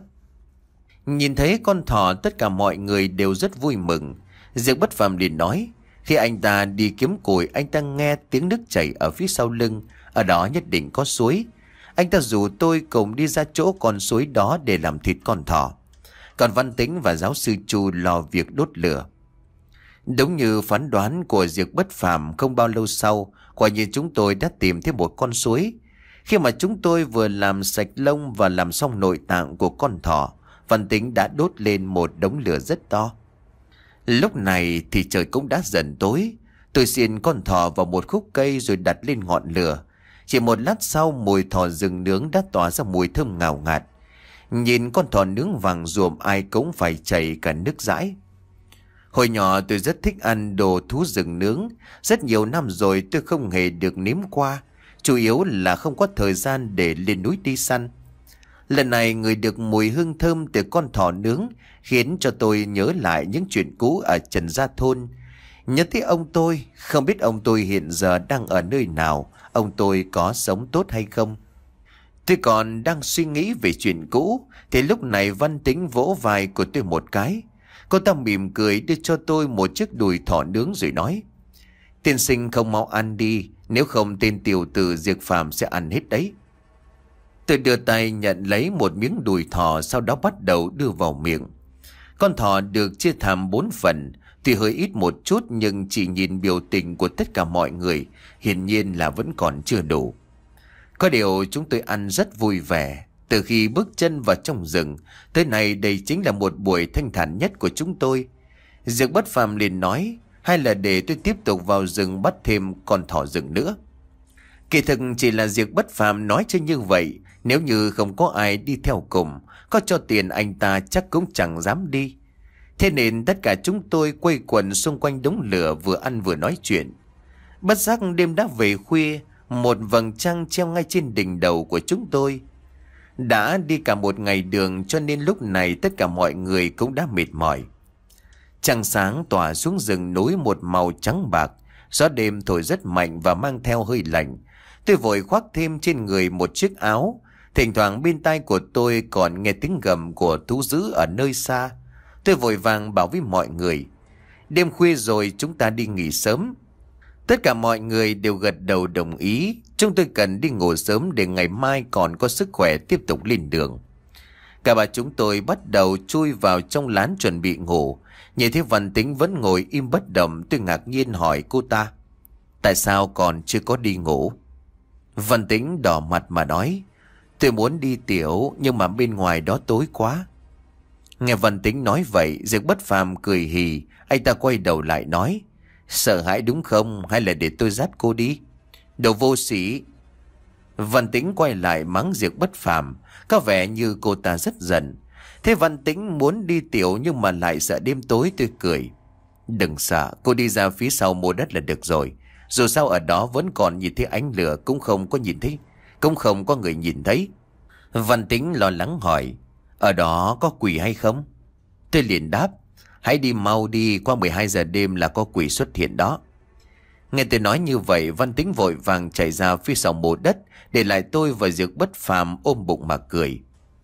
Nhìn thấy con thỏ, tất cả mọi người đều rất vui mừng. Diệp Bất Phàm liền nói: Khi anh ta đi kiếm củi, anh ta nghe tiếng nước chảy ở phía sau lưng, ở đó nhất định có suối. Anh ta rủ tôi cùng đi ra chỗ con suối đó để làm thịt con thỏ. Còn Văn Tĩnh và giáo sư Chu lo việc đốt lửa. Đúng như phán đoán của Diệp Bất Phàm, không bao lâu sau, quả nhiên chúng tôi đã tìm thấy một con suối. Khi mà chúng tôi vừa làm sạch lông và làm xong nội tạng của con thỏ, Văn Tĩnh đã đốt lên một đống lửa rất to. Lúc này thì trời cũng đã dần tối. Tôi xiên con thỏ vào một khúc cây rồi đặt lên ngọn lửa. Chỉ một lát sau, mùi thỏ rừng nướng đã tỏa ra mùi thơm ngào ngạt. Nhìn con thỏ nướng vàng ruộm, ai cũng phải chảy cả nước dãi. Hồi nhỏ tôi rất thích ăn đồ thú rừng nướng. Rất nhiều năm rồi tôi không hề được nếm qua, chủ yếu là không có thời gian để lên núi đi săn. Lần này ngửi được mùi hương thơm từ con thỏ nướng khiến cho tôi nhớ lại những chuyện cũ ở Trần Gia Thôn. Nhớ tới ông tôi, không biết ông tôi hiện giờ đang ở nơi nào, ông tôi có sống tốt hay không. Tôi còn đang suy nghĩ về chuyện cũ thì lúc này Văn Tĩnh vỗ vai của tôi một cái. Cô ta mỉm cười đưa cho tôi một chiếc đùi thỏ nướng rồi nói: Tiên sinh không mau ăn đi, nếu không tên tiểu tử Diệp Phàm sẽ ăn hết đấy. Tôi đưa tay nhận lấy một miếng đùi thỏ, sau đó bắt đầu đưa vào miệng. Con thỏ được chia làm bốn phần, tuy hơi ít một chút nhưng chỉ nhìn biểu tình của tất cả mọi người, hiển nhiên là vẫn còn chưa đủ. Có điều chúng tôi ăn rất vui vẻ. Từ khi bước chân vào trong rừng tới nay, đây chính là một buổi thanh thản nhất của chúng tôi. Diệp Bất Phàm liền nói: hay là để tôi tiếp tục vào rừng bắt thêm con thỏ rừng nữa? Kỳ thực chỉ là Diệp Bất Phàm nói chứ như vậy, nếu như không có ai đi theo cùng, có cho tiền anh ta chắc cũng chẳng dám đi. Thế nên tất cả chúng tôi quây quần xung quanh đống lửa vừa ăn vừa nói chuyện. Bất giác đêm đã về khuya, một vầng trăng treo ngay trên đỉnh đầu của chúng tôi. Đã đi cả một ngày đường cho nên lúc này tất cả mọi người cũng đã mệt mỏi. Trăng sáng tỏa xuống rừng núi một màu trắng bạc, gió đêm thổi rất mạnh và mang theo hơi lạnh. Tôi vội khoác thêm trên người một chiếc áo. Thỉnh thoảng bên tai của tôi còn nghe tiếng gầm của thú dữ ở nơi xa. Tôi vội vàng bảo với mọi người: đêm khuya rồi, chúng ta đi nghỉ sớm. Tất cả mọi người đều gật đầu đồng ý. Chúng tôi cần đi ngủ sớm để ngày mai còn có sức khỏe tiếp tục lên đường. Cả ba chúng tôi bắt đầu chui vào trong lán chuẩn bị ngủ. Nhìn thấy Văn Tính vẫn ngồi im bất động, tôi ngạc nhiên hỏi cô ta: tại sao còn chưa có đi ngủ? Văn Tính đỏ mặt mà nói: tôi muốn đi tiểu, nhưng mà bên ngoài đó tối quá. Nghe Văn Tính nói vậy, Diệp Bất Phàm cười hì. Anh ta quay đầu lại nói: sợ hãi đúng không, hay là để tôi dắt cô đi? Đồ vô sĩ. Văn Tính quay lại mắng Diệp Bất Phàm, có vẻ như cô ta rất giận. Thế Văn Tính muốn đi tiểu nhưng mà lại sợ đêm tối, tôi cười: đừng sợ, cô đi ra phía sau mô đất là được rồi. Dù sao ở đó vẫn còn nhìn thấy ánh lửa, cũng không có nhìn thấy, cũng không có người nhìn thấy. Văn Tính lo lắng hỏi: ở đó có quỷ hay không? Tôi liền đáp: hãy đi mau đi, qua mười hai giờ đêm là có quỷ xuất hiện đó. Nghe tôi nói như vậy, Văn Tính vội vàng chạy ra phía sau mộ đất, để lại tôi và Diệp Bất Phàm ôm bụng mà cười.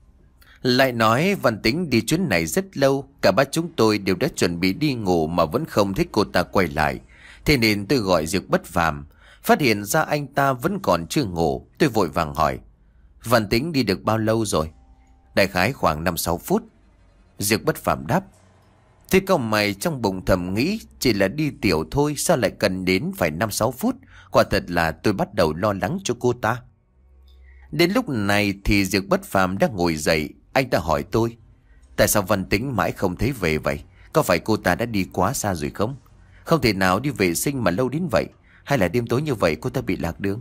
Lại nói Văn Tính đi chuyến này rất lâu, cả ba chúng tôi đều đã chuẩn bị đi ngủ mà vẫn không thấy cô ta quay lại. Thế nên tôi gọi Diệp Bất Phàm, phát hiện ra anh ta vẫn còn chưa ngủ. Tôi vội vàng hỏi: Văn Tính đi được bao lâu rồi? Đại khái khoảng năm sáu phút. Diệp Bất Phàm đáp. Tôi cau mày trong bụng thầm nghĩ, chỉ là đi tiểu thôi, sao lại cần đến phải năm sáu phút? Quả thật là tôi bắt đầu lo lắng cho cô ta. Đến lúc này thì Diệp Bất Phàm đã ngồi dậy. Anh ta hỏi tôi: tại sao Văn Tính mãi không thấy về vậy? Có phải cô ta đã đi quá xa rồi không? Không thể nào đi vệ sinh mà lâu đến vậy. Hay là đêm tối như vậy cô ta bị lạc đường?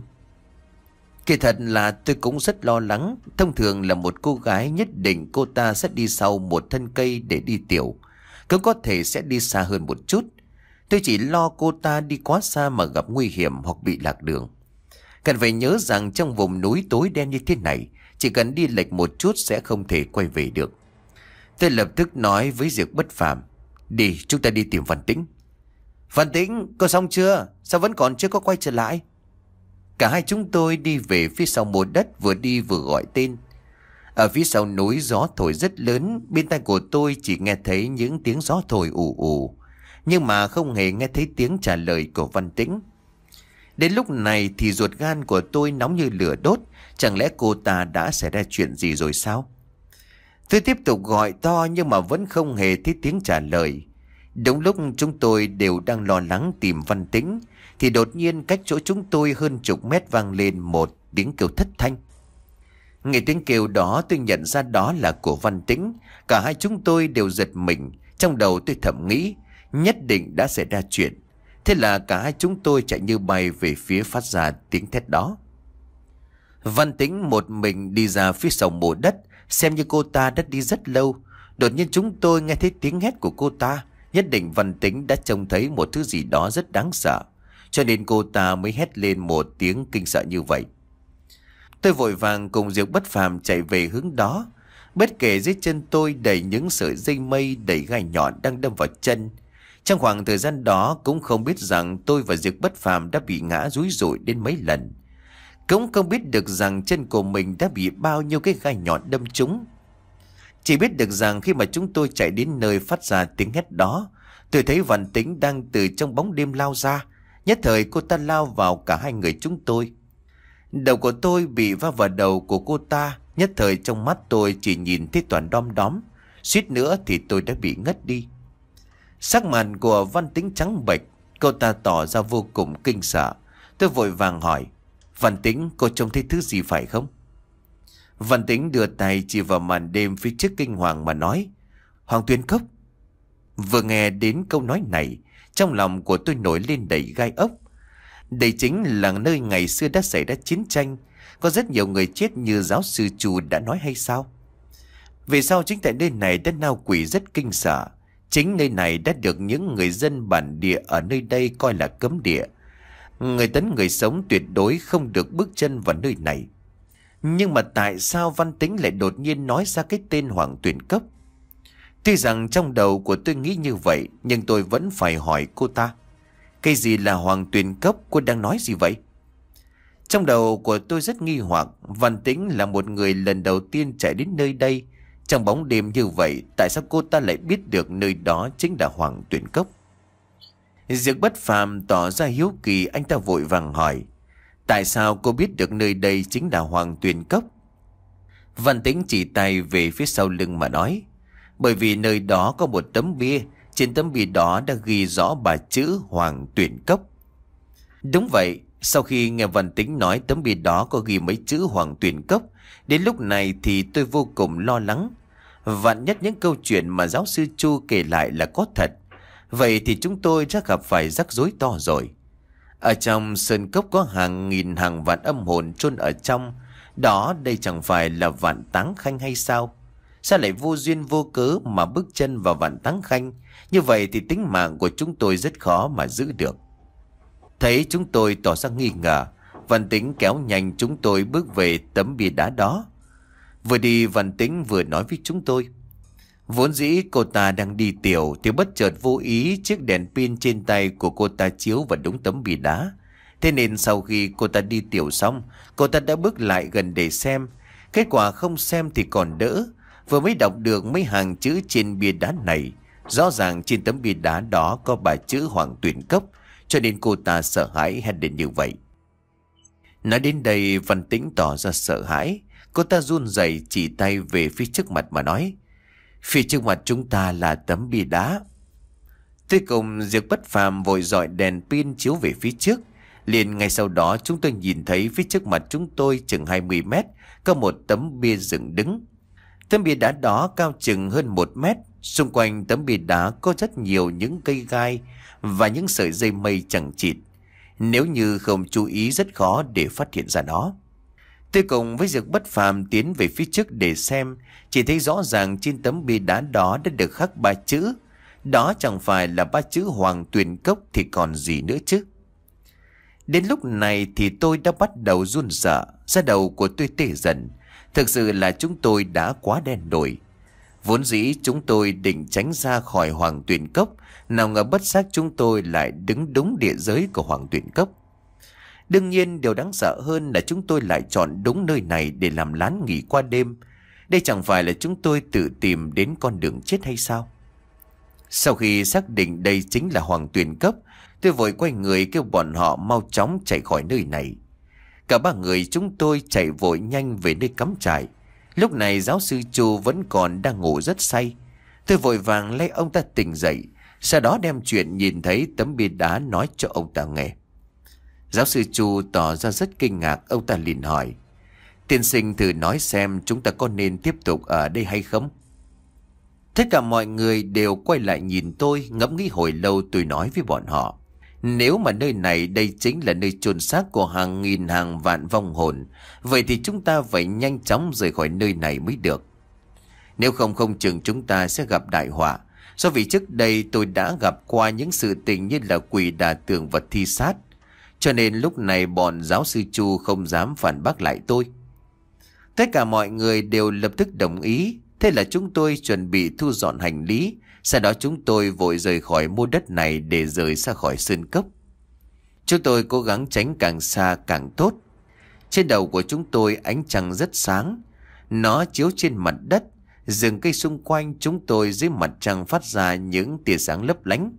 Kỳ thật là tôi cũng rất lo lắng. Thông thường là một cô gái nhất định cô ta sẽ đi sau một thân cây để đi tiểu, cũng có thể sẽ đi xa hơn một chút. Tôi chỉ lo cô ta đi quá xa mà gặp nguy hiểm hoặc bị lạc đường. Cần phải nhớ rằng trong vùng núi tối đen như thế này, chỉ cần đi lệch một chút sẽ không thể quay về được. Tôi lập tức nói với Diệp Bất Phàm: đi, chúng ta đi tìm Văn Tĩnh. Văn Tĩnh, cô xong chưa? Sao vẫn còn chưa có quay trở lại? Cả hai chúng tôi đi về phía sau mộ đất, vừa đi vừa gọi tên. Ở phía sau núi gió thổi rất lớn, bên tai của tôi chỉ nghe thấy những tiếng gió thổi ù ù, nhưng mà không hề nghe thấy tiếng trả lời của Văn Tĩnh. Đến lúc này thì ruột gan của tôi nóng như lửa đốt. Chẳng lẽ cô ta đã xảy ra chuyện gì rồi sao? Tôi tiếp tục gọi to nhưng mà vẫn không hề thấy tiếng trả lời. Đúng lúc chúng tôi đều đang lo lắng tìm Văn Tĩnh thì đột nhiên cách chỗ chúng tôi hơn chục mét vang lên một tiếng kêu thất thanh. Nghe tiếng kêu đó tôi nhận ra đó là của Văn Tĩnh. Cả hai chúng tôi đều giật mình. Trong đầu tôi thầm nghĩ nhất định đã xảy ra chuyện. Thế là cả hai chúng tôi chạy như bay về phía phát ra tiếng thét đó. Văn Tĩnh một mình đi ra phía sau mộ đất, xem như cô ta đã đi rất lâu. Đột nhiên chúng tôi nghe thấy tiếng hét của cô ta. Nhất định Văn Tĩnh đã trông thấy một thứ gì đó rất đáng sợ, cho nên cô ta mới hét lên một tiếng kinh sợ như vậy. Tôi vội vàng cùng Diệp Bất Phàm chạy về hướng đó. Bất kể dưới chân tôi đầy những sợi dây mây đầy gai nhọn đang đâm vào chân. Trong khoảng thời gian đó cũng không biết rằng tôi và Diệp Bất Phàm đã bị ngã rúi rủi đến mấy lần. Cũng không biết được rằng chân của mình đã bị bao nhiêu cái gai nhọn đâm trúng. Chỉ biết được rằng khi mà chúng tôi chạy đến nơi phát ra tiếng hét đó, tôi thấy Văn Tĩnh đang từ trong bóng đêm lao ra. Nhất thời cô ta lao vào cả hai người chúng tôi. Đầu của tôi bị va vào đầu của cô ta. Nhất thời trong mắt tôi chỉ nhìn thấy toàn đom đóm. Suýt nữa thì tôi đã bị ngất đi. Sắc mặt của Văn Tĩnh trắng bệch, cô ta tỏ ra vô cùng kinh sợ. Tôi vội vàng hỏi: Văn Tĩnh, cô trông thấy thứ gì phải không? Văn Tĩnh đưa tay chỉ vào màn đêm phía trước kinh hoàng mà nói: Hoàng Tuyên Cốc. Vừa nghe đến câu nói này, Trong lòng của tôi nổi lên đầy gai ốc. Đây chính là nơi ngày xưa đã xảy ra chiến tranh, có rất nhiều người chết như giáo sư Chu đã nói hay sao? Về sau chính tại nơi này đã nao quỷ rất kinh sợ. Chính nơi này đã được những người dân bản địa ở nơi đây coi là cấm địa. Người tấn người sống tuyệt đối không được bước chân vào nơi này. Nhưng mà tại sao Văn Tĩnh lại đột nhiên nói ra cái tên Hoàng Tuyền Cốc? Tuy rằng trong đầu của tôi nghĩ như vậy, nhưng tôi vẫn phải hỏi cô ta. Cái gì là Hoàng Tuyền Cốc? Cô đang nói gì vậy? Trong đầu của tôi rất nghi hoặc. Văn Tĩnh là một người lần đầu tiên chạy đến nơi đây. Trong bóng đêm như vậy, tại sao cô ta lại biết được nơi đó chính là Hoàng Tuyền Cốc? Diệp Bất Phàm tỏ ra hiếu kỳ, anh ta vội vàng hỏi. Tại sao cô biết được nơi đây chính là Hoàng Tuyền Cốc? Văn Tĩnh chỉ tay về phía sau lưng mà nói. Bởi vì nơi đó có một tấm bia. Trên tấm bia đó đã ghi rõ ba chữ Hoàng Tuyền Cốc. Đúng vậy, sau khi nghe Văn Tĩnh nói tấm bia đó có ghi mấy chữ Hoàng Tuyền Cốc, đến lúc này thì tôi vô cùng lo lắng. Vạn nhất những câu chuyện mà giáo sư Chu kể lại là có thật, vậy thì chúng tôi chắc gặp phải rắc rối to rồi. Ở trong sơn cốc có hàng nghìn hàng vạn âm hồn chôn ở trong. Đó đây chẳng phải là Vạn Táng Khanh hay sao? Sao lại vô duyên vô cớ mà bước chân vào Vạn Táng Khanh? Như vậy thì tính mạng của chúng tôi rất khó mà giữ được. Thấy chúng tôi tỏ ra nghi ngờ, Văn Tĩnh kéo nhanh chúng tôi bước về tấm bia đá đó. Vừa đi Văn Tĩnh vừa nói với chúng tôi. Vốn dĩ cô ta đang đi tiểu thì bất chợt vô ý chiếc đèn pin trên tay của cô ta chiếu vào đúng tấm bia đá. Thế nên sau khi cô ta đi tiểu xong, cô ta đã bước lại gần để xem. Kết quả không xem thì còn đỡ. Vừa mới đọc được mấy hàng chữ trên bia đá này. Rõ ràng trên tấm bia đá đó có ba chữ Hoàng Tuyền Cốc, cho nên cô ta sợ hãi hét lên như vậy. Nói đến đây Văn Tĩnh tỏ ra sợ hãi. Cô ta run rẩy chỉ tay về phía trước mặt mà nói. Phía trước mặt chúng ta là tấm bia đá. Tôi cùng Diệp Bất Phàm vội dọi đèn pin chiếu về phía trước. Liền ngay sau đó chúng tôi nhìn thấy phía trước mặt chúng tôi chừng hai mươi mét có một tấm bia dựng đứng. Tấm bia đá đó cao chừng hơn một mét. Xung quanh tấm bia đá có rất nhiều những cây gai và những sợi dây mây chằng chịt. Nếu như không chú ý rất khó để phát hiện ra nó. Tôi cùng với Diệp Bất Phàm tiến về phía trước để xem. Chỉ thấy rõ ràng trên tấm bia đá đó đã được khắc ba chữ. Đó chẳng phải là ba chữ Hoàng Tuyền Cốc thì còn gì nữa chứ. Đến lúc này thì tôi đã bắt đầu run sợ. Da đầu của tôi tê dần. Thực sự là chúng tôi đã quá đen đủi. Vốn dĩ chúng tôi định tránh ra khỏi Hoàng Tuyền Cốc. Nào ngờ bất giác chúng tôi lại đứng đúng địa giới của Hoàng Tuyền Cốc. Đương nhiên điều đáng sợ hơn là chúng tôi lại chọn đúng nơi này để làm lán nghỉ qua đêm. Đây chẳng phải là chúng tôi tự tìm đến con đường chết hay sao? Sau khi xác định đây chính là Hoàng Tuyền Cốc, tôi vội quay người kêu bọn họ mau chóng chạy khỏi nơi này. Cả ba người chúng tôi chạy vội nhanh về nơi cắm trại. Lúc này giáo sư Chu vẫn còn đang ngủ rất say. Tôi vội vàng lấy ông ta tỉnh dậy, sau đó đem chuyện nhìn thấy tấm bia đá nói cho ông ta nghe. Giáo sư Chu tỏ ra rất kinh ngạc, ông ta liền hỏi. Tiên sinh thử nói xem chúng ta có nên tiếp tục ở đây hay không? Tất cả mọi người đều quay lại nhìn tôi, ngẫm nghĩ hồi lâu. Tôi nói với bọn họ. Nếu mà nơi này đây chính là nơi chôn xác của hàng nghìn hàng vạn vong hồn, vậy thì chúng ta phải nhanh chóng rời khỏi nơi này mới được. Nếu không không chừng chúng ta sẽ gặp đại họa. Do vì trước đây tôi đã gặp qua những sự tình như là quỷ đả tường vật thi sát. Cho nên lúc này bọn giáo sư Chu không dám phản bác lại tôi. Tất cả mọi người đều lập tức đồng ý. Thế là chúng tôi chuẩn bị thu dọn hành lý. Sau đó chúng tôi vội rời khỏi mô đất này để rời ra khỏi sơn cốc. Chúng tôi cố gắng tránh càng xa càng tốt. Trên đầu của chúng tôi ánh trăng rất sáng. Nó chiếu trên mặt đất. Rừng cây xung quanh chúng tôi dưới mặt trăng phát ra những tia sáng lấp lánh.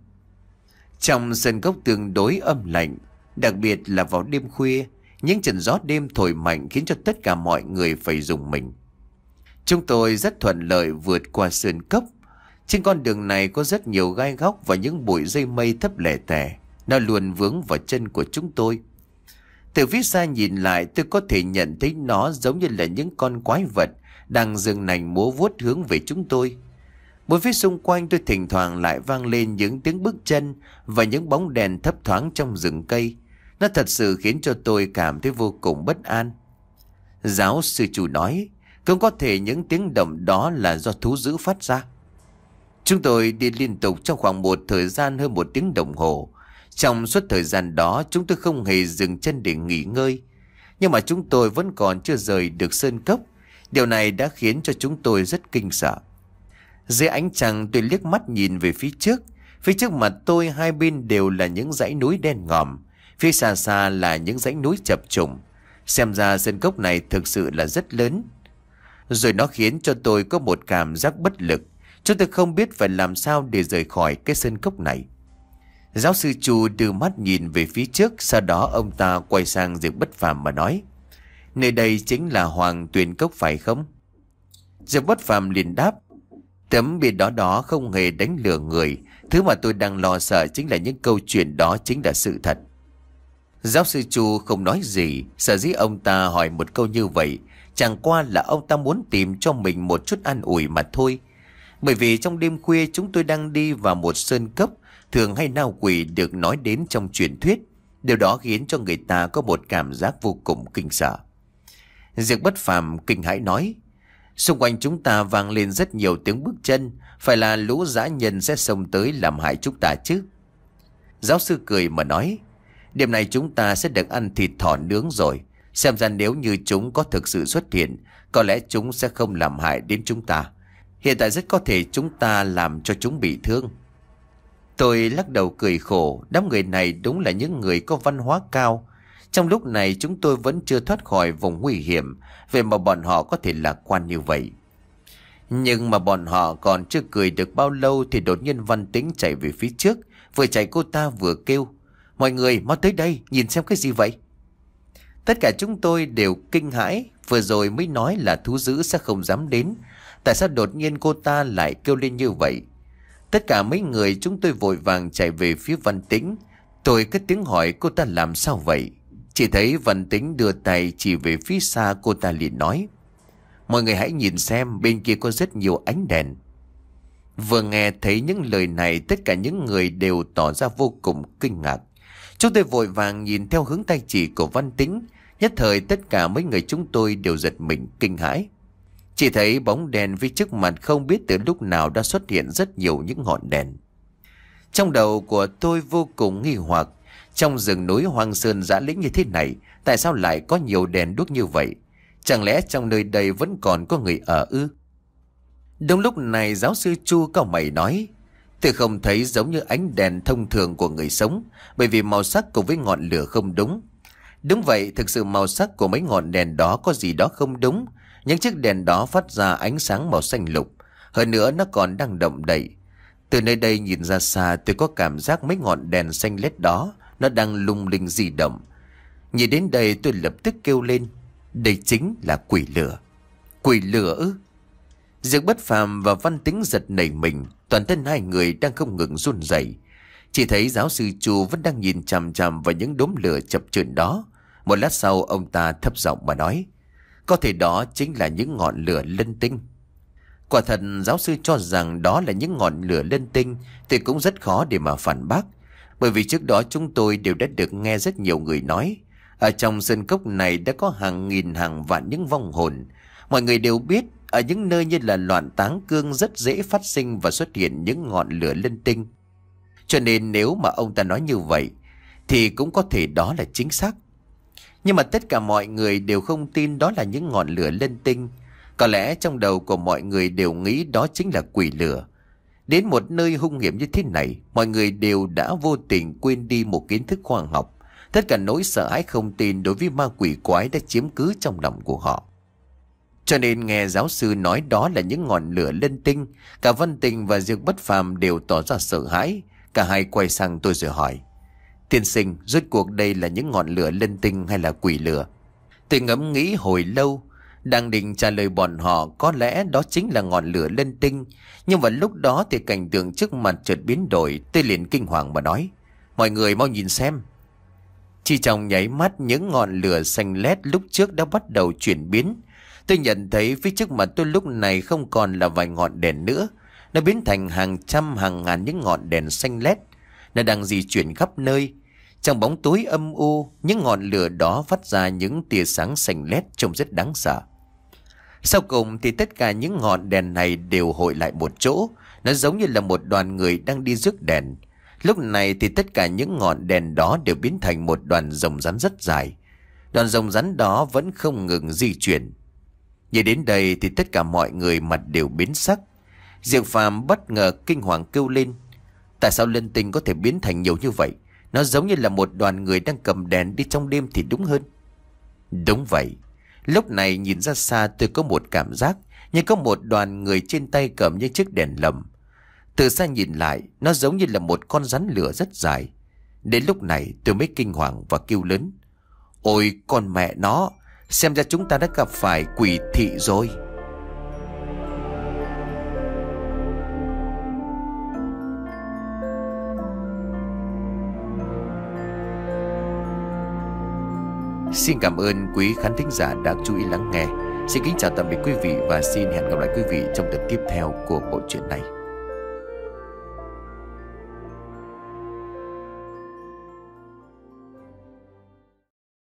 Trong sơn cốc tương đối âm lạnh. Đặc biệt là vào đêm khuya, những trận gió đêm thổi mạnh khiến cho tất cả mọi người phải rùng mình. Chúng tôi rất thuận lợi vượt qua sơn cốc. Trên con đường này có rất nhiều gai góc và những bụi dây mây thấp lẻ tẻ. Nó luôn vướng vào chân của chúng tôi. Từ phía xa nhìn lại tôi có thể nhận thấy nó giống như là những con quái vật đang giương nành múa vuốt hướng về chúng tôi. Bốn phía xung quanh tôi thỉnh thoảng lại vang lên những tiếng bước chân và những bóng đèn thấp thoáng trong rừng cây. Nó thật sự khiến cho tôi cảm thấy vô cùng bất an. Giáo sư chủ nói, không có thể những tiếng động đó là do thú dữ phát ra. Chúng tôi đi liên tục trong khoảng một thời gian hơn một tiếng đồng hồ. Trong suốt thời gian đó chúng tôi không hề dừng chân để nghỉ ngơi. Nhưng mà chúng tôi vẫn còn chưa rời được sơn cốc. Điều này đã khiến cho chúng tôi rất kinh sợ. Dưới ánh trăng tôi liếc mắt nhìn về phía trước. Phía trước mặt tôi hai bên đều là những dãy núi đen ngòm. Phía xa xa là những dãy núi chập trùng. Xem ra sơn cốc này thực sự là rất lớn. Rồi nó khiến cho tôi có một cảm giác bất lực. Chúng tôi không biết phải làm sao để rời khỏi cái sơn cốc này. Giáo sư Chu đưa mắt nhìn về phía trước. Sau đó ông ta quay sang Diệp Bất Phàm mà nói, nơi đây chính là Hoàng Tuyền Cốc phải không? Diệp Bất Phàm liền đáp, tấm biển đó đó không hề đánh lừa người. Thứ mà tôi đang lo sợ chính là những câu chuyện đó chính là sự thật. Giáo sư Chu không nói gì. Sở dĩ ông ta hỏi một câu như vậy chẳng qua là ông ta muốn tìm cho mình một chút an ủi mà thôi. Bởi vì trong đêm khuya chúng tôi đang đi vào một sơn cốc thường hay nao quỷ được nói đến trong truyền thuyết. Điều đó khiến cho người ta có một cảm giác vô cùng kinh sợ. Diệp Bất Phàm kinh hãi nói, xung quanh chúng ta vang lên rất nhiều tiếng bước chân. Phải là lũ dã nhân sẽ xông tới làm hại chúng ta chứ? Giáo sư cười mà nói, đêm nay chúng ta sẽ được ăn thịt thỏ nướng rồi. Xem ra nếu như chúng có thực sự xuất hiện, có lẽ chúng sẽ không làm hại đến chúng ta. Hiện tại rất có thể chúng ta làm cho chúng bị thương. Tôi lắc đầu cười khổ. Đám người này đúng là những người có văn hóa cao. Trong lúc này chúng tôi vẫn chưa thoát khỏi vùng nguy hiểm, vậy mà bọn họ có thể lạc quan như vậy. Nhưng mà bọn họ còn chưa cười được bao lâu thì đột nhiên Văn Tĩnh chạy về phía trước. Vừa chạy cô ta vừa kêu, mọi người mau tới đây, nhìn xem cái gì vậy? Tất cả chúng tôi đều kinh hãi. Vừa rồi mới nói là thú dữ sẽ không dám đến. Tại sao đột nhiên cô ta lại kêu lên như vậy? Tất cả mấy người chúng tôi vội vàng chạy về phía Văn Tĩnh. Tôi cất tiếng hỏi cô ta làm sao vậy. Chỉ thấy Văn Tĩnh đưa tay chỉ về phía xa. Cô ta liền nói, mọi người hãy nhìn xem, bên kia có rất nhiều ánh đèn. Vừa nghe thấy những lời này, tất cả những người đều tỏ ra vô cùng kinh ngạc. Chúng tôi vội vàng nhìn theo hướng tay chỉ của Văn Tĩnh. Nhất thời tất cả mấy người chúng tôi đều giật mình kinh hãi. Chỉ thấy bóng đèn phía trước mặt không biết từ lúc nào đã xuất hiện rất nhiều những ngọn đèn. Trong đầu của tôi vô cùng nghi hoặc. Trong rừng núi hoang sơn dã lĩnh như thế này, tại sao lại có nhiều đèn đuốc như vậy? Chẳng lẽ trong nơi đây vẫn còn có người ở ư? Đúng lúc này giáo sư Chu cau mày nói, tôi không thấy giống như ánh đèn thông thường của người sống, bởi vì màu sắc cùng với ngọn lửa không đúng. Đúng vậy, thực sự màu sắc của mấy ngọn đèn đó có gì đó không đúng. Những chiếc đèn đó phát ra ánh sáng màu xanh lục. Hơn nữa nó còn đang động đậy. Từ nơi đây nhìn ra xa, tôi có cảm giác mấy ngọn đèn xanh lét đó nó đang lung linh di động. Nhìn đến đây tôi lập tức kêu lên, đây chính là quỷ lửa. Quỷ lửa ư? Diệp Bất Phàm và Văn Tĩnh giật nảy mình. Toàn thân hai người đang không ngừng run rẩy. Chỉ thấy giáo sư Chu vẫn đang nhìn chằm chằm vào những đốm lửa chập chờn đó. Một lát sau ông ta thấp giọng mà nói, có thể đó chính là những ngọn lửa linh tinh. Quả thật giáo sư cho rằng đó là những ngọn lửa linh tinh thì cũng rất khó để mà phản bác. Bởi vì trước đó chúng tôi đều đã được nghe rất nhiều người nói, ở trong sơn cốc này đã có hàng nghìn hàng vạn những vong hồn. Mọi người đều biết ở những nơi như là Loạn Táng Cương rất dễ phát sinh và xuất hiện những ngọn lửa linh tinh. Cho nên nếu mà ông ta nói như vậy thì cũng có thể đó là chính xác. Nhưng mà tất cả mọi người đều không tin đó là những ngọn lửa linh tinh. Có lẽ trong đầu của mọi người đều nghĩ đó chính là quỷ lửa. Đến một nơi hung hiểm như thế này, mọi người đều đã vô tình quên đi một kiến thức khoa học. Tất cả nỗi sợ hãi không tin đối với ma quỷ quái đã chiếm cứ trong lòng của họ. Cho nên nghe giáo sư nói đó là những ngọn lửa linh tinh, cả Văn Tình và Diệp Bất Phàm đều tỏ ra sợ hãi. Cả hai quay sang tôi rồi hỏi, tiên sinh, rốt cuộc đây là những ngọn lửa linh tinh hay là quỷ lửa? Tôi ngẫm nghĩ hồi lâu, đang định trả lời bọn họ có lẽ đó chính là ngọn lửa linh tinh. Nhưng vào lúc đó thì cảnh tượng trước mặt chợt biến đổi. Tôi liền kinh hoàng mà nói, mọi người mau nhìn xem. Chỉ trong nháy mắt, những ngọn lửa xanh lét lúc trước đã bắt đầu chuyển biến. Tôi nhận thấy phía trước mặt tôi lúc này không còn là vài ngọn đèn nữa, Nó biến thành hàng trăm hàng ngàn những ngọn đèn xanh lét. Nó đang di chuyển khắp nơi. Trong bóng tối âm u, những ngọn lửa đó phát ra những tia sáng xanh lét trông rất đáng sợ. Sau cùng thì tất cả những ngọn đèn này đều hội lại một chỗ. Nó giống như là một đoàn người đang đi rước đèn. Lúc này thì tất cả những ngọn đèn đó đều biến thành một đoàn rồng rắn rất dài. Đoàn rồng rắn đó vẫn không ngừng di chuyển. Nhìn đến đây thì tất cả mọi người mặt đều biến sắc. Diệp Phàm bất ngờ kinh hoàng kêu lên: tại sao linh tinh có thể biến thành nhiều như vậy? Nó giống như là một đoàn người đang cầm đèn đi trong đêm thì đúng hơn. Đúng vậy. Lúc này nhìn ra xa tôi có một cảm giác như có một đoàn người trên tay cầm những chiếc đèn lồng. Từ xa nhìn lại, nó giống như là một con rắn lửa rất dài. Đến lúc này tôi mới kinh hoàng và kêu lớn: ôi con mẹ nó, xem ra chúng ta đã gặp phải quỷ thị rồi. Xin cảm ơn quý khán thính giả đã chú ý lắng nghe. Xin kính chào tạm biệt quý vị và xin hẹn gặp lại quý vị trong tập tiếp theo của bộ truyện này.